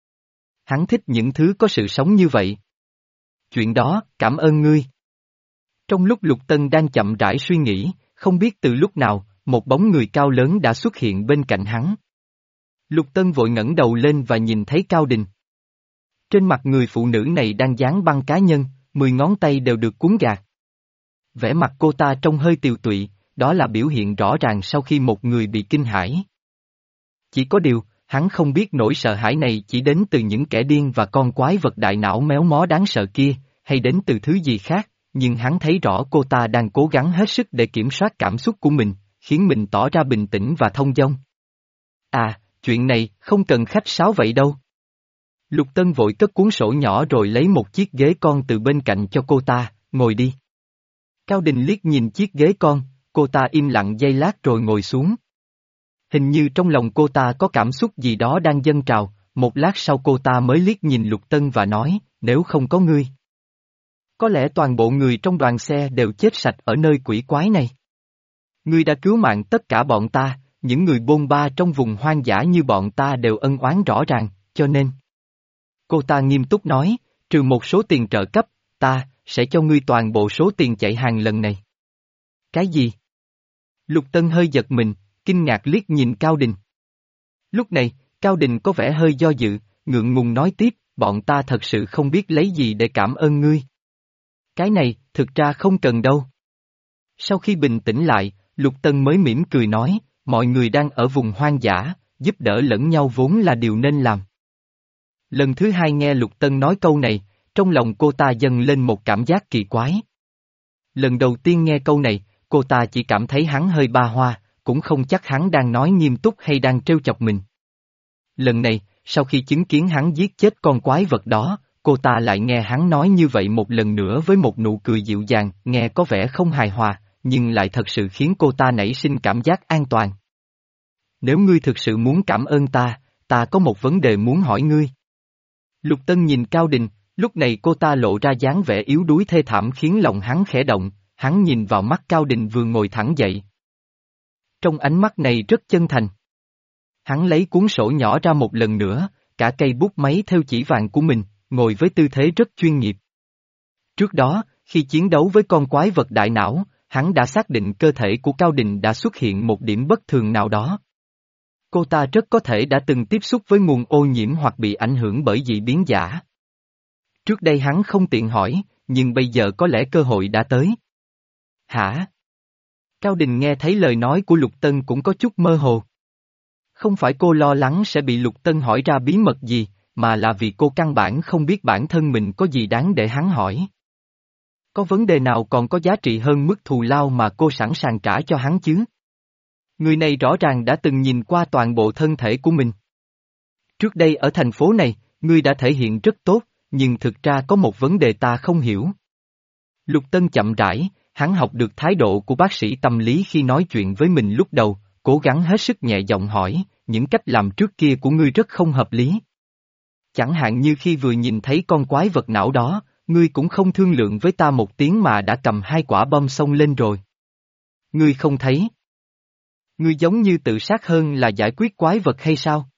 Hắn thích những thứ có sự sống như vậy. Chuyện đó, cảm ơn ngươi. Trong lúc Lục Tân đang chậm rãi suy nghĩ, không biết từ lúc nào, một bóng người cao lớn đã xuất hiện bên cạnh hắn. Lục Tân vội ngẩng đầu lên và nhìn thấy Cao Đình. Trên mặt người phụ nữ này đang dán băng cá nhân, mười ngón tay đều được cuốn gạt. Vẻ mặt cô ta trông hơi tiều tụy, đó là biểu hiện rõ ràng sau khi một người bị kinh hãi. Chỉ có điều, hắn không biết nỗi sợ hãi này chỉ đến từ những kẻ điên và con quái vật đại não méo mó đáng sợ kia, hay đến từ thứ gì khác, nhưng hắn thấy rõ cô ta đang cố gắng hết sức để kiểm soát cảm xúc của mình, khiến mình tỏ ra bình tĩnh và thông dong. À, chuyện này không cần khách sáo vậy đâu. Lục Tân vội cất cuốn sổ nhỏ rồi lấy một chiếc ghế con từ bên cạnh cho cô ta, ngồi đi. Cao Đình liếc nhìn chiếc ghế con, cô ta im lặng giây lát rồi ngồi xuống. Hình như trong lòng cô ta có cảm xúc gì đó đang dâng trào, một lát sau cô ta mới liếc nhìn Lục Tân và nói, nếu không có ngươi. Có lẽ toàn bộ người trong đoàn xe đều chết sạch ở nơi quỷ quái này. Ngươi đã cứu mạng tất cả bọn ta, những người bôn ba trong vùng hoang dã như bọn ta đều ân oán rõ ràng, cho nên. Cô ta nghiêm túc nói, trừ một số tiền trợ cấp, ta sẽ cho ngươi toàn bộ số tiền chạy hàng lần này. Cái gì? Lục Tân hơi giật mình, kinh ngạc liếc nhìn Cao Đình. Lúc này, Cao Đình có vẻ hơi do dự, ngượng ngùng nói tiếp, bọn ta thật sự không biết lấy gì để cảm ơn ngươi. Cái này, thực ra không cần đâu. Sau khi bình tĩnh lại, Lục Tân mới mỉm cười nói, mọi người đang ở vùng hoang dã, giúp đỡ lẫn nhau vốn là điều nên làm. Lần thứ hai nghe Lục Tân nói câu này, trong lòng cô ta dâng lên một cảm giác kỳ quái. Lần đầu tiên nghe câu này, cô ta chỉ cảm thấy hắn hơi ba hoa, cũng không chắc hắn đang nói nghiêm túc hay đang trêu chọc mình. Lần này, sau khi chứng kiến hắn giết chết con quái vật đó, cô ta lại nghe hắn nói như vậy một lần nữa với một nụ cười dịu dàng, nghe có vẻ không hài hòa, nhưng lại thật sự khiến cô ta nảy sinh cảm giác an toàn. Nếu ngươi thực sự muốn cảm ơn ta, ta có một vấn đề muốn hỏi ngươi. Lục Tân nhìn Cao Đình, lúc này cô ta lộ ra dáng vẻ yếu đuối thê thảm khiến lòng hắn khẽ động, hắn nhìn vào mắt Cao Đình vừa ngồi thẳng dậy. Trong ánh mắt này rất chân thành. Hắn lấy cuốn sổ nhỏ ra một lần nữa, cả cây bút máy theo chỉ vàng của mình, ngồi với tư thế rất chuyên nghiệp. Trước đó, khi chiến đấu với con quái vật đại não, hắn đã xác định cơ thể của Cao Đình đã xuất hiện một điểm bất thường nào đó. Cô ta rất có thể đã từng tiếp xúc với nguồn ô nhiễm hoặc bị ảnh hưởng bởi dị biến giả. Trước đây hắn không tiện hỏi, nhưng bây giờ có lẽ cơ hội đã tới. Hả? Cao Đình nghe thấy lời nói của Lục Tân cũng có chút mơ hồ. Không phải cô lo lắng sẽ bị Lục Tân hỏi ra bí mật gì, mà là vì cô căn bản không biết bản thân mình có gì đáng để hắn hỏi. Có vấn đề nào còn có giá trị hơn mức thù lao mà cô sẵn sàng trả cho hắn chứ? Người này rõ ràng đã từng nhìn qua toàn bộ thân thể của mình. Trước đây ở thành phố này, ngươi đã thể hiện rất tốt, nhưng thực ra có một vấn đề ta không hiểu. Lục Tân chậm rãi, hắn học được thái độ của bác sĩ tâm lý khi nói chuyện với mình lúc đầu, cố gắng hết sức nhẹ giọng hỏi, những cách làm trước kia của ngươi rất không hợp lý. Chẳng hạn như khi vừa nhìn thấy con quái vật não đó, ngươi cũng không thương lượng với ta một tiếng mà đã cầm hai quả bom xông lên rồi. Ngươi không thấy? Ngươi giống như tự sát hơn là giải quyết quái vật hay sao?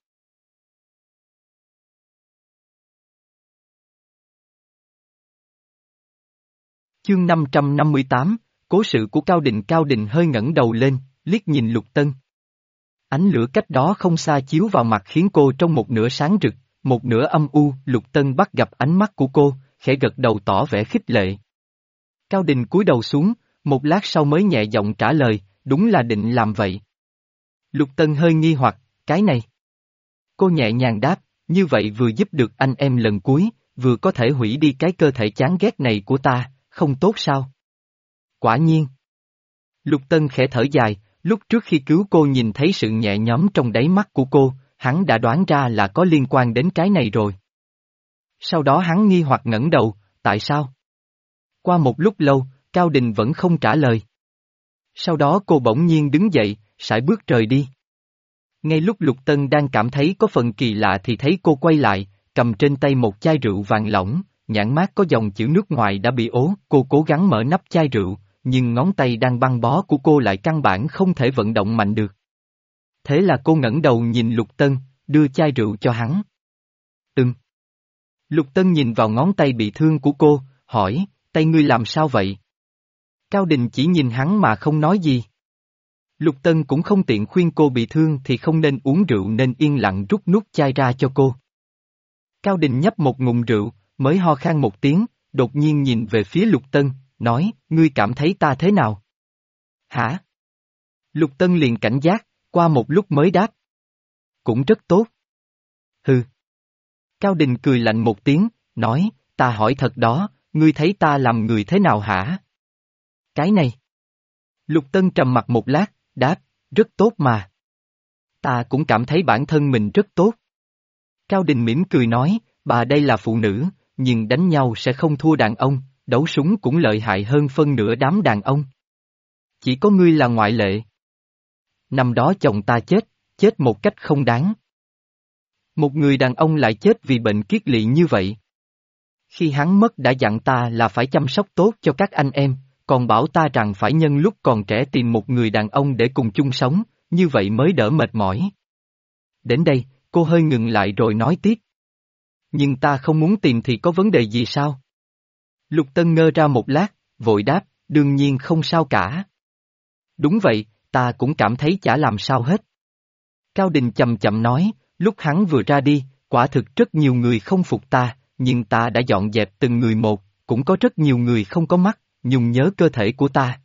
Chương năm trăm năm mươi tám, Cố sự của Cao Đình. Cao Đình hơi ngẩng đầu lên, liếc nhìn Lục Tân. Ánh lửa cách đó không xa chiếu vào mặt khiến cô trong một nửa sáng rực, một nửa âm u. Lục Tân bắt gặp ánh mắt của cô, khẽ gật đầu tỏ vẻ khích lệ. Cao Đình cúi đầu xuống, một lát sau mới nhẹ giọng trả lời, đúng là định làm vậy. Lục Tân hơi nghi hoặc, cái này. Cô nhẹ nhàng đáp, như vậy vừa giúp được anh em lần cuối, vừa có thể hủy đi cái cơ thể chán ghét này của ta, không tốt sao? Quả nhiên. Lục Tân khẽ thở dài, lúc trước khi cứu cô nhìn thấy sự nhẹ nhõm trong đáy mắt của cô, hắn đã đoán ra là có liên quan đến cái này rồi. Sau đó hắn nghi hoặc ngẩng đầu, tại sao? Qua một lúc lâu, Cao Đình vẫn không trả lời. Sau đó cô bỗng nhiên đứng dậy, sải bước rời đi. Ngay lúc Lục Tân đang cảm thấy có phần kỳ lạ thì thấy cô quay lại, cầm trên tay một chai rượu vàng lỏng, nhãn mác có dòng chữ nước ngoài đã bị ố. Cô cố gắng mở nắp chai rượu, nhưng ngón tay đang băng bó của cô lại căn bản không thể vận động mạnh được. Thế là cô ngẩng đầu nhìn Lục Tân, đưa chai rượu cho hắn. Ừm. Lục Tân nhìn vào ngón tay bị thương của cô, hỏi, tay ngươi làm sao vậy? Cao Đình chỉ nhìn hắn mà không nói gì. Lục Tân cũng không tiện khuyên cô bị thương thì không nên uống rượu nên yên lặng rút nút chai ra cho cô. Cao Đình nhấp một ngụm rượu, mới ho khan một tiếng, đột nhiên nhìn về phía Lục Tân, nói, ngươi cảm thấy ta thế nào? Hả? Lục Tân liền cảnh giác, qua một lúc mới đáp. Cũng rất tốt. Hừ. Cao Đình cười lạnh một tiếng, nói, ta hỏi thật đó, ngươi thấy ta làm người thế nào hả? Cái này. Lục Tân trầm mặt một lát, đáp, rất tốt mà. Ta cũng cảm thấy bản thân mình rất tốt. Cao Đình mỉm cười nói, bà đây là phụ nữ, nhưng đánh nhau sẽ không thua đàn ông, đấu súng cũng lợi hại hơn phân nửa đám đàn ông. Chỉ có ngươi là ngoại lệ. Năm đó chồng ta chết, chết một cách không đáng. Một người đàn ông lại chết vì bệnh kiết lỵ như vậy. Khi hắn mất đã dặn ta là phải chăm sóc tốt cho các anh em, còn bảo ta rằng phải nhân lúc còn trẻ tìm một người đàn ông để cùng chung sống, như vậy mới đỡ mệt mỏi. Đến đây, cô hơi ngừng lại rồi nói tiếp. Nhưng ta không muốn tìm thì có vấn đề gì sao? Lục Tân ngơ ra một lát, vội đáp, đương nhiên không sao cả. Đúng vậy, ta cũng cảm thấy chả làm sao hết. Cao Đình chậm chậm nói, lúc hắn vừa ra đi, quả thực rất nhiều người không phục ta, nhưng ta đã dọn dẹp từng người một, cũng có rất nhiều người không có mắt, nhung nhớ cơ thể của ta.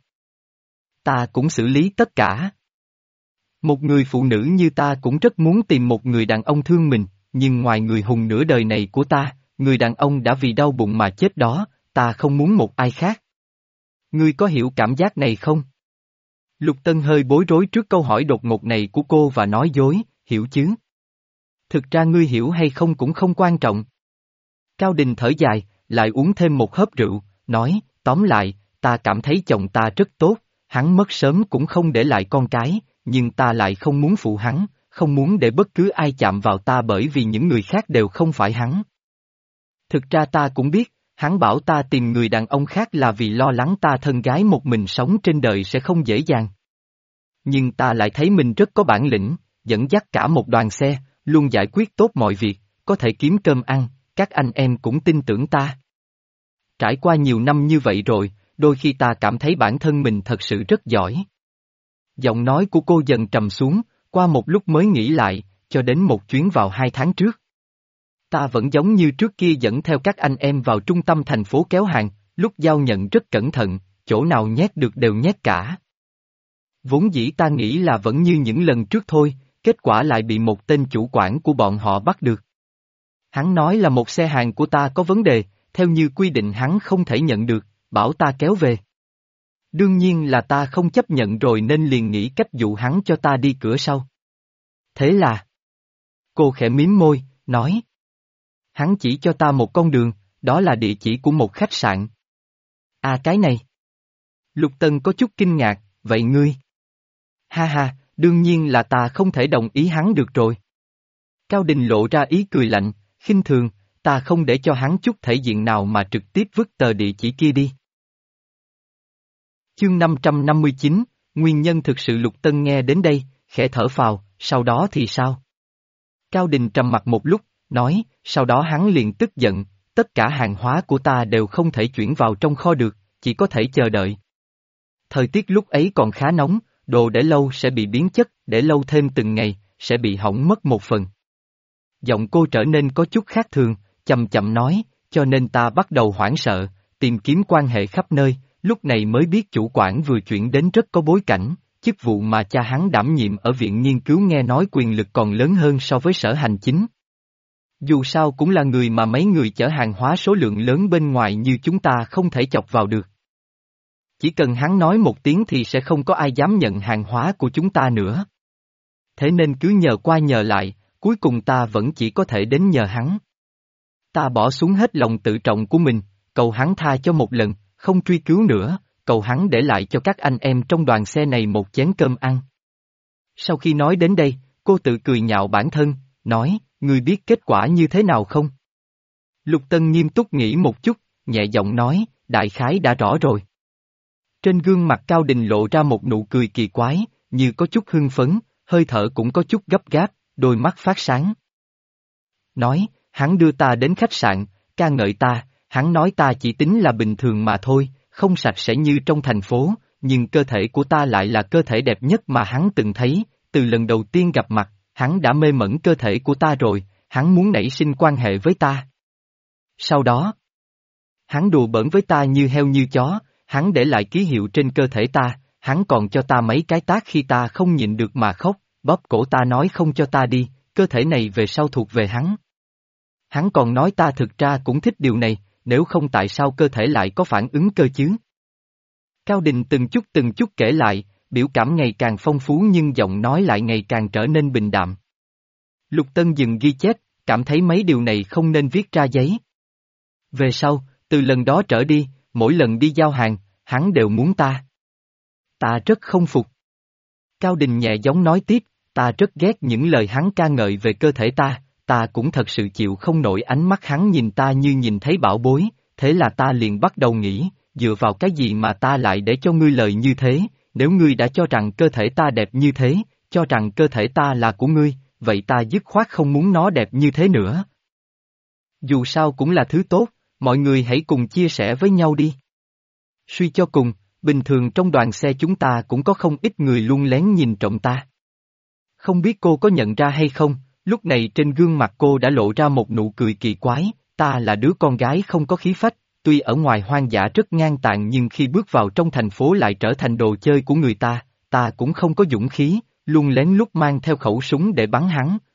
Ta cũng xử lý tất cả. Một người phụ nữ như ta cũng rất muốn tìm một người đàn ông thương mình, nhưng ngoài người hùng nửa đời này của ta, người đàn ông đã vì đau bụng mà chết đó, ta không muốn một ai khác. Ngươi có hiểu cảm giác này không? Lục Tân hơi bối rối trước câu hỏi đột ngột này của cô và nói dối, hiểu chứ? Thực ra ngươi hiểu hay không cũng không quan trọng. Cao Đình thở dài, lại uống thêm một hớp rượu, nói, tóm lại, ta cảm thấy chồng ta rất tốt, hắn mất sớm cũng không để lại con cái, nhưng ta lại không muốn phụ hắn, không muốn để bất cứ ai chạm vào ta bởi vì những người khác đều không phải hắn. Thực ra ta cũng biết, hắn bảo ta tìm người đàn ông khác là vì lo lắng ta thân gái một mình sống trên đời sẽ không dễ dàng. Nhưng ta lại thấy mình rất có bản lĩnh, dẫn dắt cả một đoàn xe, luôn giải quyết tốt mọi việc, có thể kiếm cơm ăn, các anh em cũng tin tưởng ta. Trải qua nhiều năm như vậy rồi, đôi khi ta cảm thấy bản thân mình thật sự rất giỏi. Giọng nói của cô dần trầm xuống, qua một lúc mới nghĩ lại, cho đến một chuyến vào hai tháng trước. Ta vẫn giống như trước kia dẫn theo các anh em vào trung tâm thành phố kéo hàng, lúc giao nhận rất cẩn thận, chỗ nào nhét được đều nhét cả. Vốn dĩ ta nghĩ là vẫn như những lần trước thôi, kết quả lại bị một tên chủ quản của bọn họ bắt được. Hắn nói là một xe hàng của ta có vấn đề, theo như quy định hắn không thể nhận được, bảo ta kéo về. Đương nhiên là ta không chấp nhận rồi nên liền nghĩ cách dụ hắn cho ta đi cửa sau. Thế là... Cô khẽ mím môi, nói. Hắn chỉ cho ta một con đường, đó là địa chỉ của một khách sạn. À cái này. Lục Tân có chút kinh ngạc, vậy ngươi? Ha ha, đương nhiên là ta không thể đồng ý hắn được rồi. Cao Đình lộ ra ý cười lạnh, khinh thường, ta không để cho hắn chút thể diện nào mà trực tiếp vứt tờ địa chỉ kia đi. Chương năm trăm năm mươi chín, nguyên nhân thực sự Lục Tân nghe đến đây, khẽ thở phào, sau đó thì sao? Cao Đình trầm mặt một lúc, nói, sau đó hắn liền tức giận, tất cả hàng hóa của ta đều không thể chuyển vào trong kho được, chỉ có thể chờ đợi. Thời tiết lúc ấy còn khá nóng, đồ để lâu sẽ bị biến chất, để lâu thêm từng ngày, sẽ bị hỏng mất một phần. Giọng cô trở nên có chút khác thường, chậm chậm nói, cho nên ta bắt đầu hoảng sợ, tìm kiếm quan hệ khắp nơi, lúc này mới biết chủ quản vừa chuyển đến rất có bối cảnh, chức vụ mà cha hắn đảm nhiệm ở viện nghiên cứu nghe nói quyền lực còn lớn hơn so với sở hành chính. Dù sao cũng là người mà mấy người chở hàng hóa số lượng lớn bên ngoài như chúng ta không thể chọc vào được. Chỉ cần hắn nói một tiếng thì sẽ không có ai dám nhận hàng hóa của chúng ta nữa. Thế nên cứ nhờ qua nhờ lại, cuối cùng ta vẫn chỉ có thể đến nhờ hắn. Ta bỏ xuống hết lòng tự trọng của mình, cầu hắn tha cho một lần, không truy cứu nữa, cầu hắn để lại cho các anh em trong đoàn xe này một chén cơm ăn. Sau khi nói đến đây, cô tự cười nhạo bản thân, nói, ngươi biết kết quả như thế nào không? Lục Tân nghiêm túc nghĩ một chút, nhẹ giọng nói, đại khái đã rõ rồi. Trên gương mặt Cao Đình lộ ra một nụ cười kỳ quái, như có chút hưng phấn, hơi thở cũng có chút gấp gáp, đôi mắt phát sáng. Nói, hắn đưa ta đến khách sạn, ca ngợi ta, hắn nói ta chỉ tính là bình thường mà thôi, không sạch sẽ như trong thành phố, nhưng cơ thể của ta lại là cơ thể đẹp nhất mà hắn từng thấy, từ lần đầu tiên gặp mặt, hắn đã mê mẩn cơ thể của ta rồi, hắn muốn nảy sinh quan hệ với ta. Sau đó, hắn đùa bỡn với ta như heo như chó, hắn để lại ký hiệu trên cơ thể ta, hắn còn cho ta mấy cái tát khi ta không nhịn được mà khóc, bóp cổ ta nói không cho ta đi, cơ thể này về sau thuộc về hắn. Hắn còn nói ta thực ra cũng thích điều này, nếu không tại sao cơ thể lại có phản ứng cơ chứ? Cao Đình từng chút từng chút kể lại, biểu cảm ngày càng phong phú nhưng giọng nói lại ngày càng trở nên bình đạm. Lục Tân dừng ghi chép, cảm thấy mấy điều này không nên viết ra giấy. Về sau, từ lần đó trở đi, mỗi lần đi giao hàng, hắn đều muốn ta. Ta rất không phục. Cao Đình nhẹ giọng nói tiếp, ta rất ghét những lời hắn ca ngợi về cơ thể ta, ta cũng thật sự chịu không nổi ánh mắt hắn nhìn ta như nhìn thấy bảo bối, thế là ta liền bắt đầu nghĩ, dựa vào cái gì mà ta lại để cho ngươi lời như thế, nếu ngươi đã cho rằng cơ thể ta đẹp như thế, cho rằng cơ thể ta là của ngươi, vậy ta dứt khoát không muốn nó đẹp như thế nữa. Dù sao cũng là thứ tốt, mọi người hãy cùng chia sẻ với nhau đi. Suy cho cùng, bình thường trong đoàn xe chúng ta cũng có không ít người luôn lén nhìn trộm ta. Không biết cô có nhận ra hay không, lúc này trên gương mặt cô đã lộ ra một nụ cười kỳ quái, ta là đứa con gái không có khí phách, tuy ở ngoài hoang dã rất ngang tàn nhưng khi bước vào trong thành phố lại trở thành đồ chơi của người ta, ta cũng không có dũng khí, luôn lén lút mang theo khẩu súng để bắn hắn,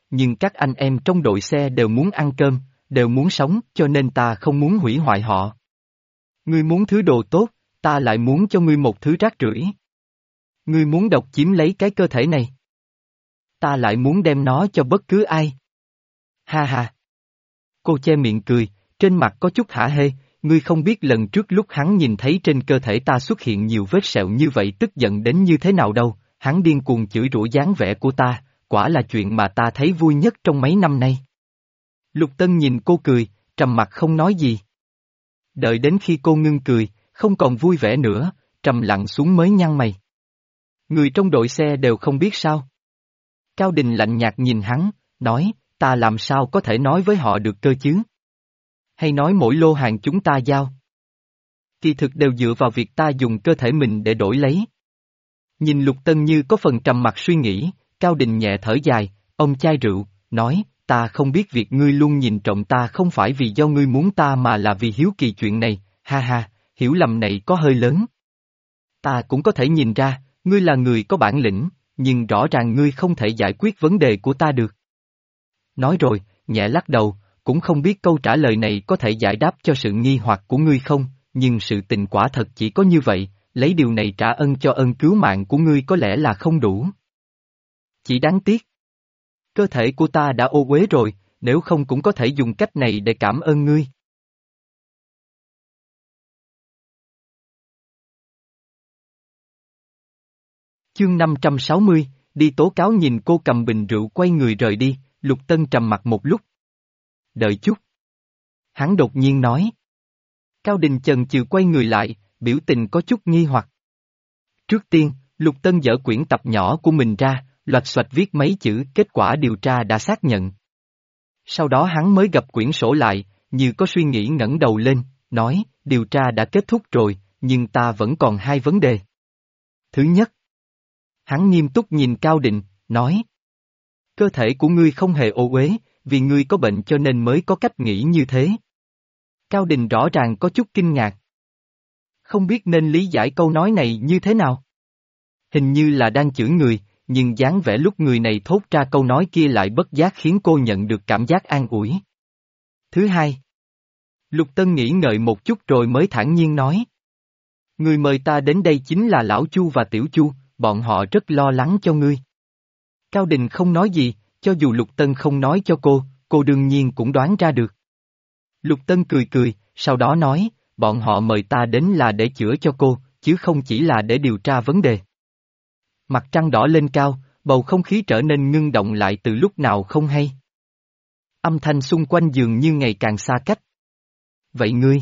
nhưng các anh em trong đội xe đều muốn ăn cơm, đều muốn sống, cho nên ta không muốn hủy hoại họ. Ngươi muốn thứ đồ tốt, ta lại muốn cho ngươi một thứ rác rưởi. Ngươi muốn độc chiếm lấy cái cơ thể này. Ta lại muốn đem nó cho bất cứ ai. Ha ha. Cô che miệng cười, trên mặt có chút hả hê, ngươi không biết lần trước lúc hắn nhìn thấy trên cơ thể ta xuất hiện nhiều vết sẹo như vậy tức giận đến như thế nào đâu, hắn điên cuồng chửi rủa dáng vẻ của ta, quả là chuyện mà ta thấy vui nhất trong mấy năm nay. Lục Tân nhìn cô cười, trầm mặt không nói gì. Đợi đến khi cô ngưng cười, không còn vui vẻ nữa, trầm lặng xuống mới nhăn mày. Người trong đội xe đều không biết sao. Cao Đình lạnh nhạt nhìn hắn, nói, ta làm sao có thể nói với họ được cơ chứ? Hay nói mỗi lô hàng chúng ta giao? Kỳ thực đều dựa vào việc ta dùng cơ thể mình để đổi lấy. Nhìn Lục Tân như có phần trầm mặc suy nghĩ, Cao Đình nhẹ thở dài, ông chai rượu, nói, ta không biết việc ngươi luôn nhìn trộm ta không phải vì do ngươi muốn ta mà là vì hiếu kỳ chuyện này, ha ha, hiểu lầm này có hơi lớn. Ta cũng có thể nhìn ra, ngươi là người có bản lĩnh, nhưng rõ ràng ngươi không thể giải quyết vấn đề của ta được. Nói rồi, nhẹ lắc đầu, cũng không biết câu trả lời này có thể giải đáp cho sự nghi hoặc của ngươi không, nhưng sự tình quả thật chỉ có như vậy, lấy điều này trả ân cho ơn cứu mạng của ngươi có lẽ là không đủ. Chỉ đáng tiếc. Cơ thể của ta đã ô uế rồi, nếu không cũng có thể dùng cách này để cảm ơn ngươi. Chương năm trăm sáu mươi, đi tố cáo. Nhìn cô cầm bình rượu quay người rời đi, Lục Tân trầm mặt một lúc. Đợi chút. Hắn đột nhiên nói. Cao Đình chần chừ quay người lại, biểu tình có chút nghi hoặc. Trước tiên, Lục Tân dở quyển tập nhỏ của mình ra, loạch xoạch viết mấy chữ kết quả điều tra đã xác nhận. Sau đó hắn mới gập quyển sổ lại, như có suy nghĩ ngẩng đầu lên, nói, điều tra đã kết thúc rồi, nhưng ta vẫn còn hai vấn đề. Thứ nhất. Hắn nghiêm túc nhìn Cao Đình, nói. Cơ thể của ngươi không hề ô uế, vì ngươi có bệnh cho nên mới có cách nghĩ như thế. Cao Đình rõ ràng có chút kinh ngạc. Không biết nên lý giải câu nói này như thế nào. Hình như là đang chửi người, nhưng dáng vẻ lúc người này thốt ra câu nói kia lại bất giác khiến cô nhận được cảm giác an ủi. Thứ hai. Lục Tân nghĩ ngợi một chút rồi mới thản nhiên nói. Người mời ta đến đây chính là Lão Chu và Tiểu Chu, bọn họ rất lo lắng cho ngươi. Cao Đình không nói gì, cho dù Lục Tân không nói cho cô, cô đương nhiên cũng đoán ra được. Lục Tân cười cười, sau đó nói, bọn họ mời ta đến là để chữa cho cô, chứ không chỉ là để điều tra vấn đề. Mặt trăng đỏ lên cao, bầu không khí trở nên ngưng động lại từ lúc nào không hay. Âm thanh xung quanh dường như ngày càng xa cách. Vậy ngươi?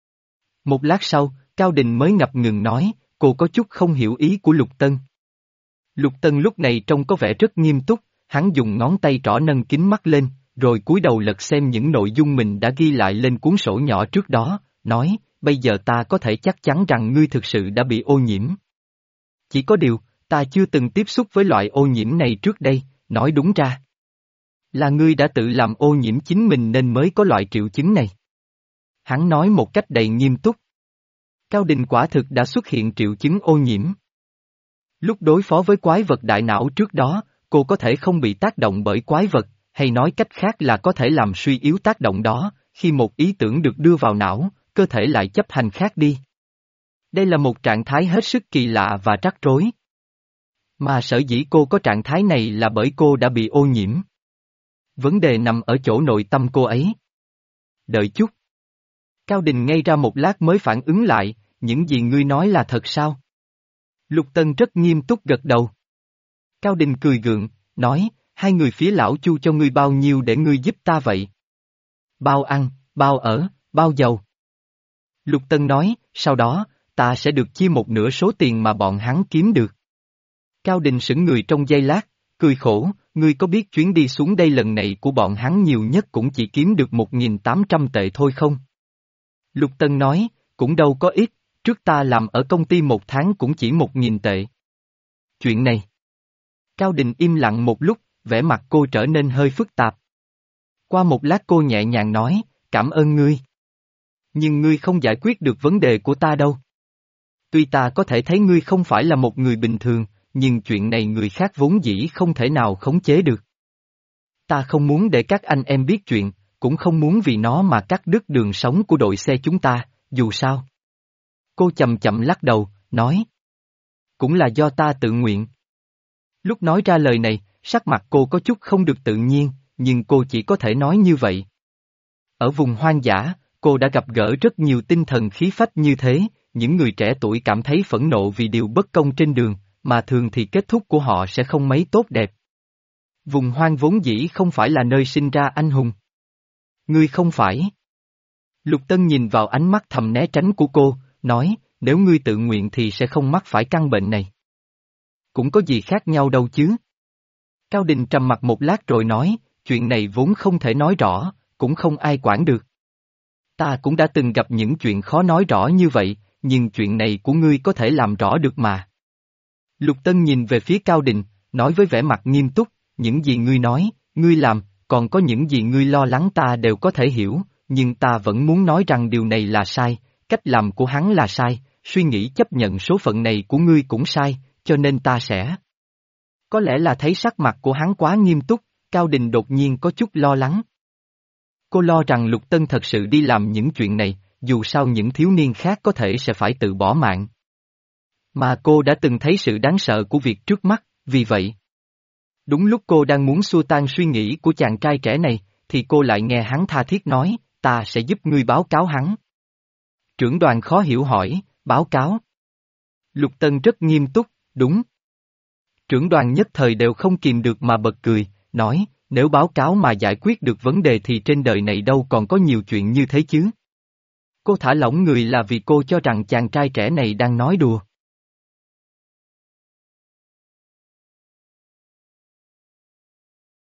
Một lát sau, Cao Đình mới ngập ngừng nói, cô có chút không hiểu ý của Lục Tân. Lục Tân lúc này trông có vẻ rất nghiêm túc, hắn dùng ngón tay trỏ nâng kính mắt lên, rồi cúi đầu lật xem những nội dung mình đã ghi lại lên cuốn sổ nhỏ trước đó, nói, bây giờ ta có thể chắc chắn rằng ngươi thực sự đã bị ô nhiễm. Chỉ có điều, ta chưa từng tiếp xúc với loại ô nhiễm này trước đây, nói đúng ra. Là ngươi đã tự làm ô nhiễm chính mình nên mới có loại triệu chứng này. Hắn nói một cách đầy nghiêm túc. Cao Đình quả thực đã xuất hiện triệu chứng ô nhiễm. Lúc đối phó với quái vật đại não trước đó, cô có thể không bị tác động bởi quái vật, hay nói cách khác là có thể làm suy yếu tác động đó, khi một ý tưởng được đưa vào não, cơ thể lại chấp hành khác đi. Đây là một trạng thái hết sức kỳ lạ và rắc rối. Mà sở dĩ cô có trạng thái này là bởi cô đã bị ô nhiễm. Vấn đề nằm ở chỗ nội tâm cô ấy. Đợi chút. Cao Đình ngây ra một lát mới phản ứng lại, những gì ngươi nói là thật sao? Lục Tân rất nghiêm túc gật đầu. Cao Đình cười gượng, nói, hai người phía Lão Chu cho ngươi bao nhiêu để ngươi giúp ta vậy? Bao ăn, bao ở, bao dầu. Lục Tân nói, sau đó, ta sẽ được chia một nửa số tiền mà bọn hắn kiếm được. Cao Đình sững người trong giây lát, cười khổ, ngươi có biết chuyến đi xuống đây lần này của bọn hắn nhiều nhất cũng chỉ kiếm được một nghìn tám trăm tệ thôi không? Lục Tân nói, cũng đâu có ít, trước ta làm ở công ty một tháng cũng chỉ một nghìn tệ. Chuyện này. Cao Đình im lặng một lúc, vẻ mặt cô trở nên hơi phức tạp. Qua một lát cô nhẹ nhàng nói, cảm ơn ngươi. Nhưng ngươi không giải quyết được vấn đề của ta đâu. Tuy ta có thể thấy ngươi không phải là một người bình thường, nhưng chuyện này người khác vốn dĩ không thể nào khống chế được. Ta không muốn để các anh em biết chuyện, cũng không muốn vì nó mà cắt đứt đường sống của đội xe chúng ta, dù sao. Cô chậm chậm lắc đầu, nói. Cũng là do ta tự nguyện. Lúc nói ra lời này, sắc mặt cô có chút không được tự nhiên, nhưng cô chỉ có thể nói như vậy. Ở vùng hoang dã, cô đã gặp gỡ rất nhiều tinh thần khí phách như thế, những người trẻ tuổi cảm thấy phẫn nộ vì điều bất công trên đường, mà thường thì kết thúc của họ sẽ không mấy tốt đẹp. Vùng hoang vốn dĩ không phải là nơi sinh ra anh hùng. Ngươi không phải. Lục Tân nhìn vào ánh mắt thầm né tránh của cô, nói, nếu ngươi tự nguyện thì sẽ không mắc phải căn bệnh này. Cũng có gì khác nhau đâu chứ. Cao Đình trầm mặt một lát rồi nói, chuyện này vốn không thể nói rõ, cũng không ai quản được. Ta cũng đã từng gặp những chuyện khó nói rõ như vậy, nhưng chuyện này của ngươi có thể làm rõ được mà. Lục Tân nhìn về phía Cao Đình, nói với vẻ mặt nghiêm túc, những gì ngươi nói, ngươi làm, còn có những gì ngươi lo lắng ta đều có thể hiểu, nhưng ta vẫn muốn nói rằng điều này là sai, cách làm của hắn là sai, suy nghĩ chấp nhận số phận này của ngươi cũng sai, cho nên ta sẽ... Có lẽ là thấy sắc mặt của hắn quá nghiêm túc, Cao Đình đột nhiên có chút lo lắng. Cô lo rằng Lục Tân thật sự đi làm những chuyện này, dù sao những thiếu niên khác có thể sẽ phải tự bỏ mạng. Mà cô đã từng thấy sự đáng sợ của việc trước mắt, vì vậy. Đúng lúc cô đang muốn xua tan suy nghĩ của chàng trai trẻ này, thì cô lại nghe hắn tha thiết nói, ta sẽ giúp ngươi báo cáo hắn. Trưởng đoàn khó hiểu hỏi, báo cáo. Lục Tân rất nghiêm túc, đúng. Trưởng đoàn nhất thời đều không kìm được mà bật cười, nói, nếu báo cáo mà giải quyết được vấn đề thì trên đời này đâu còn có nhiều chuyện như thế chứ. Cô thả lỏng người là vì cô cho rằng chàng trai trẻ này đang nói đùa.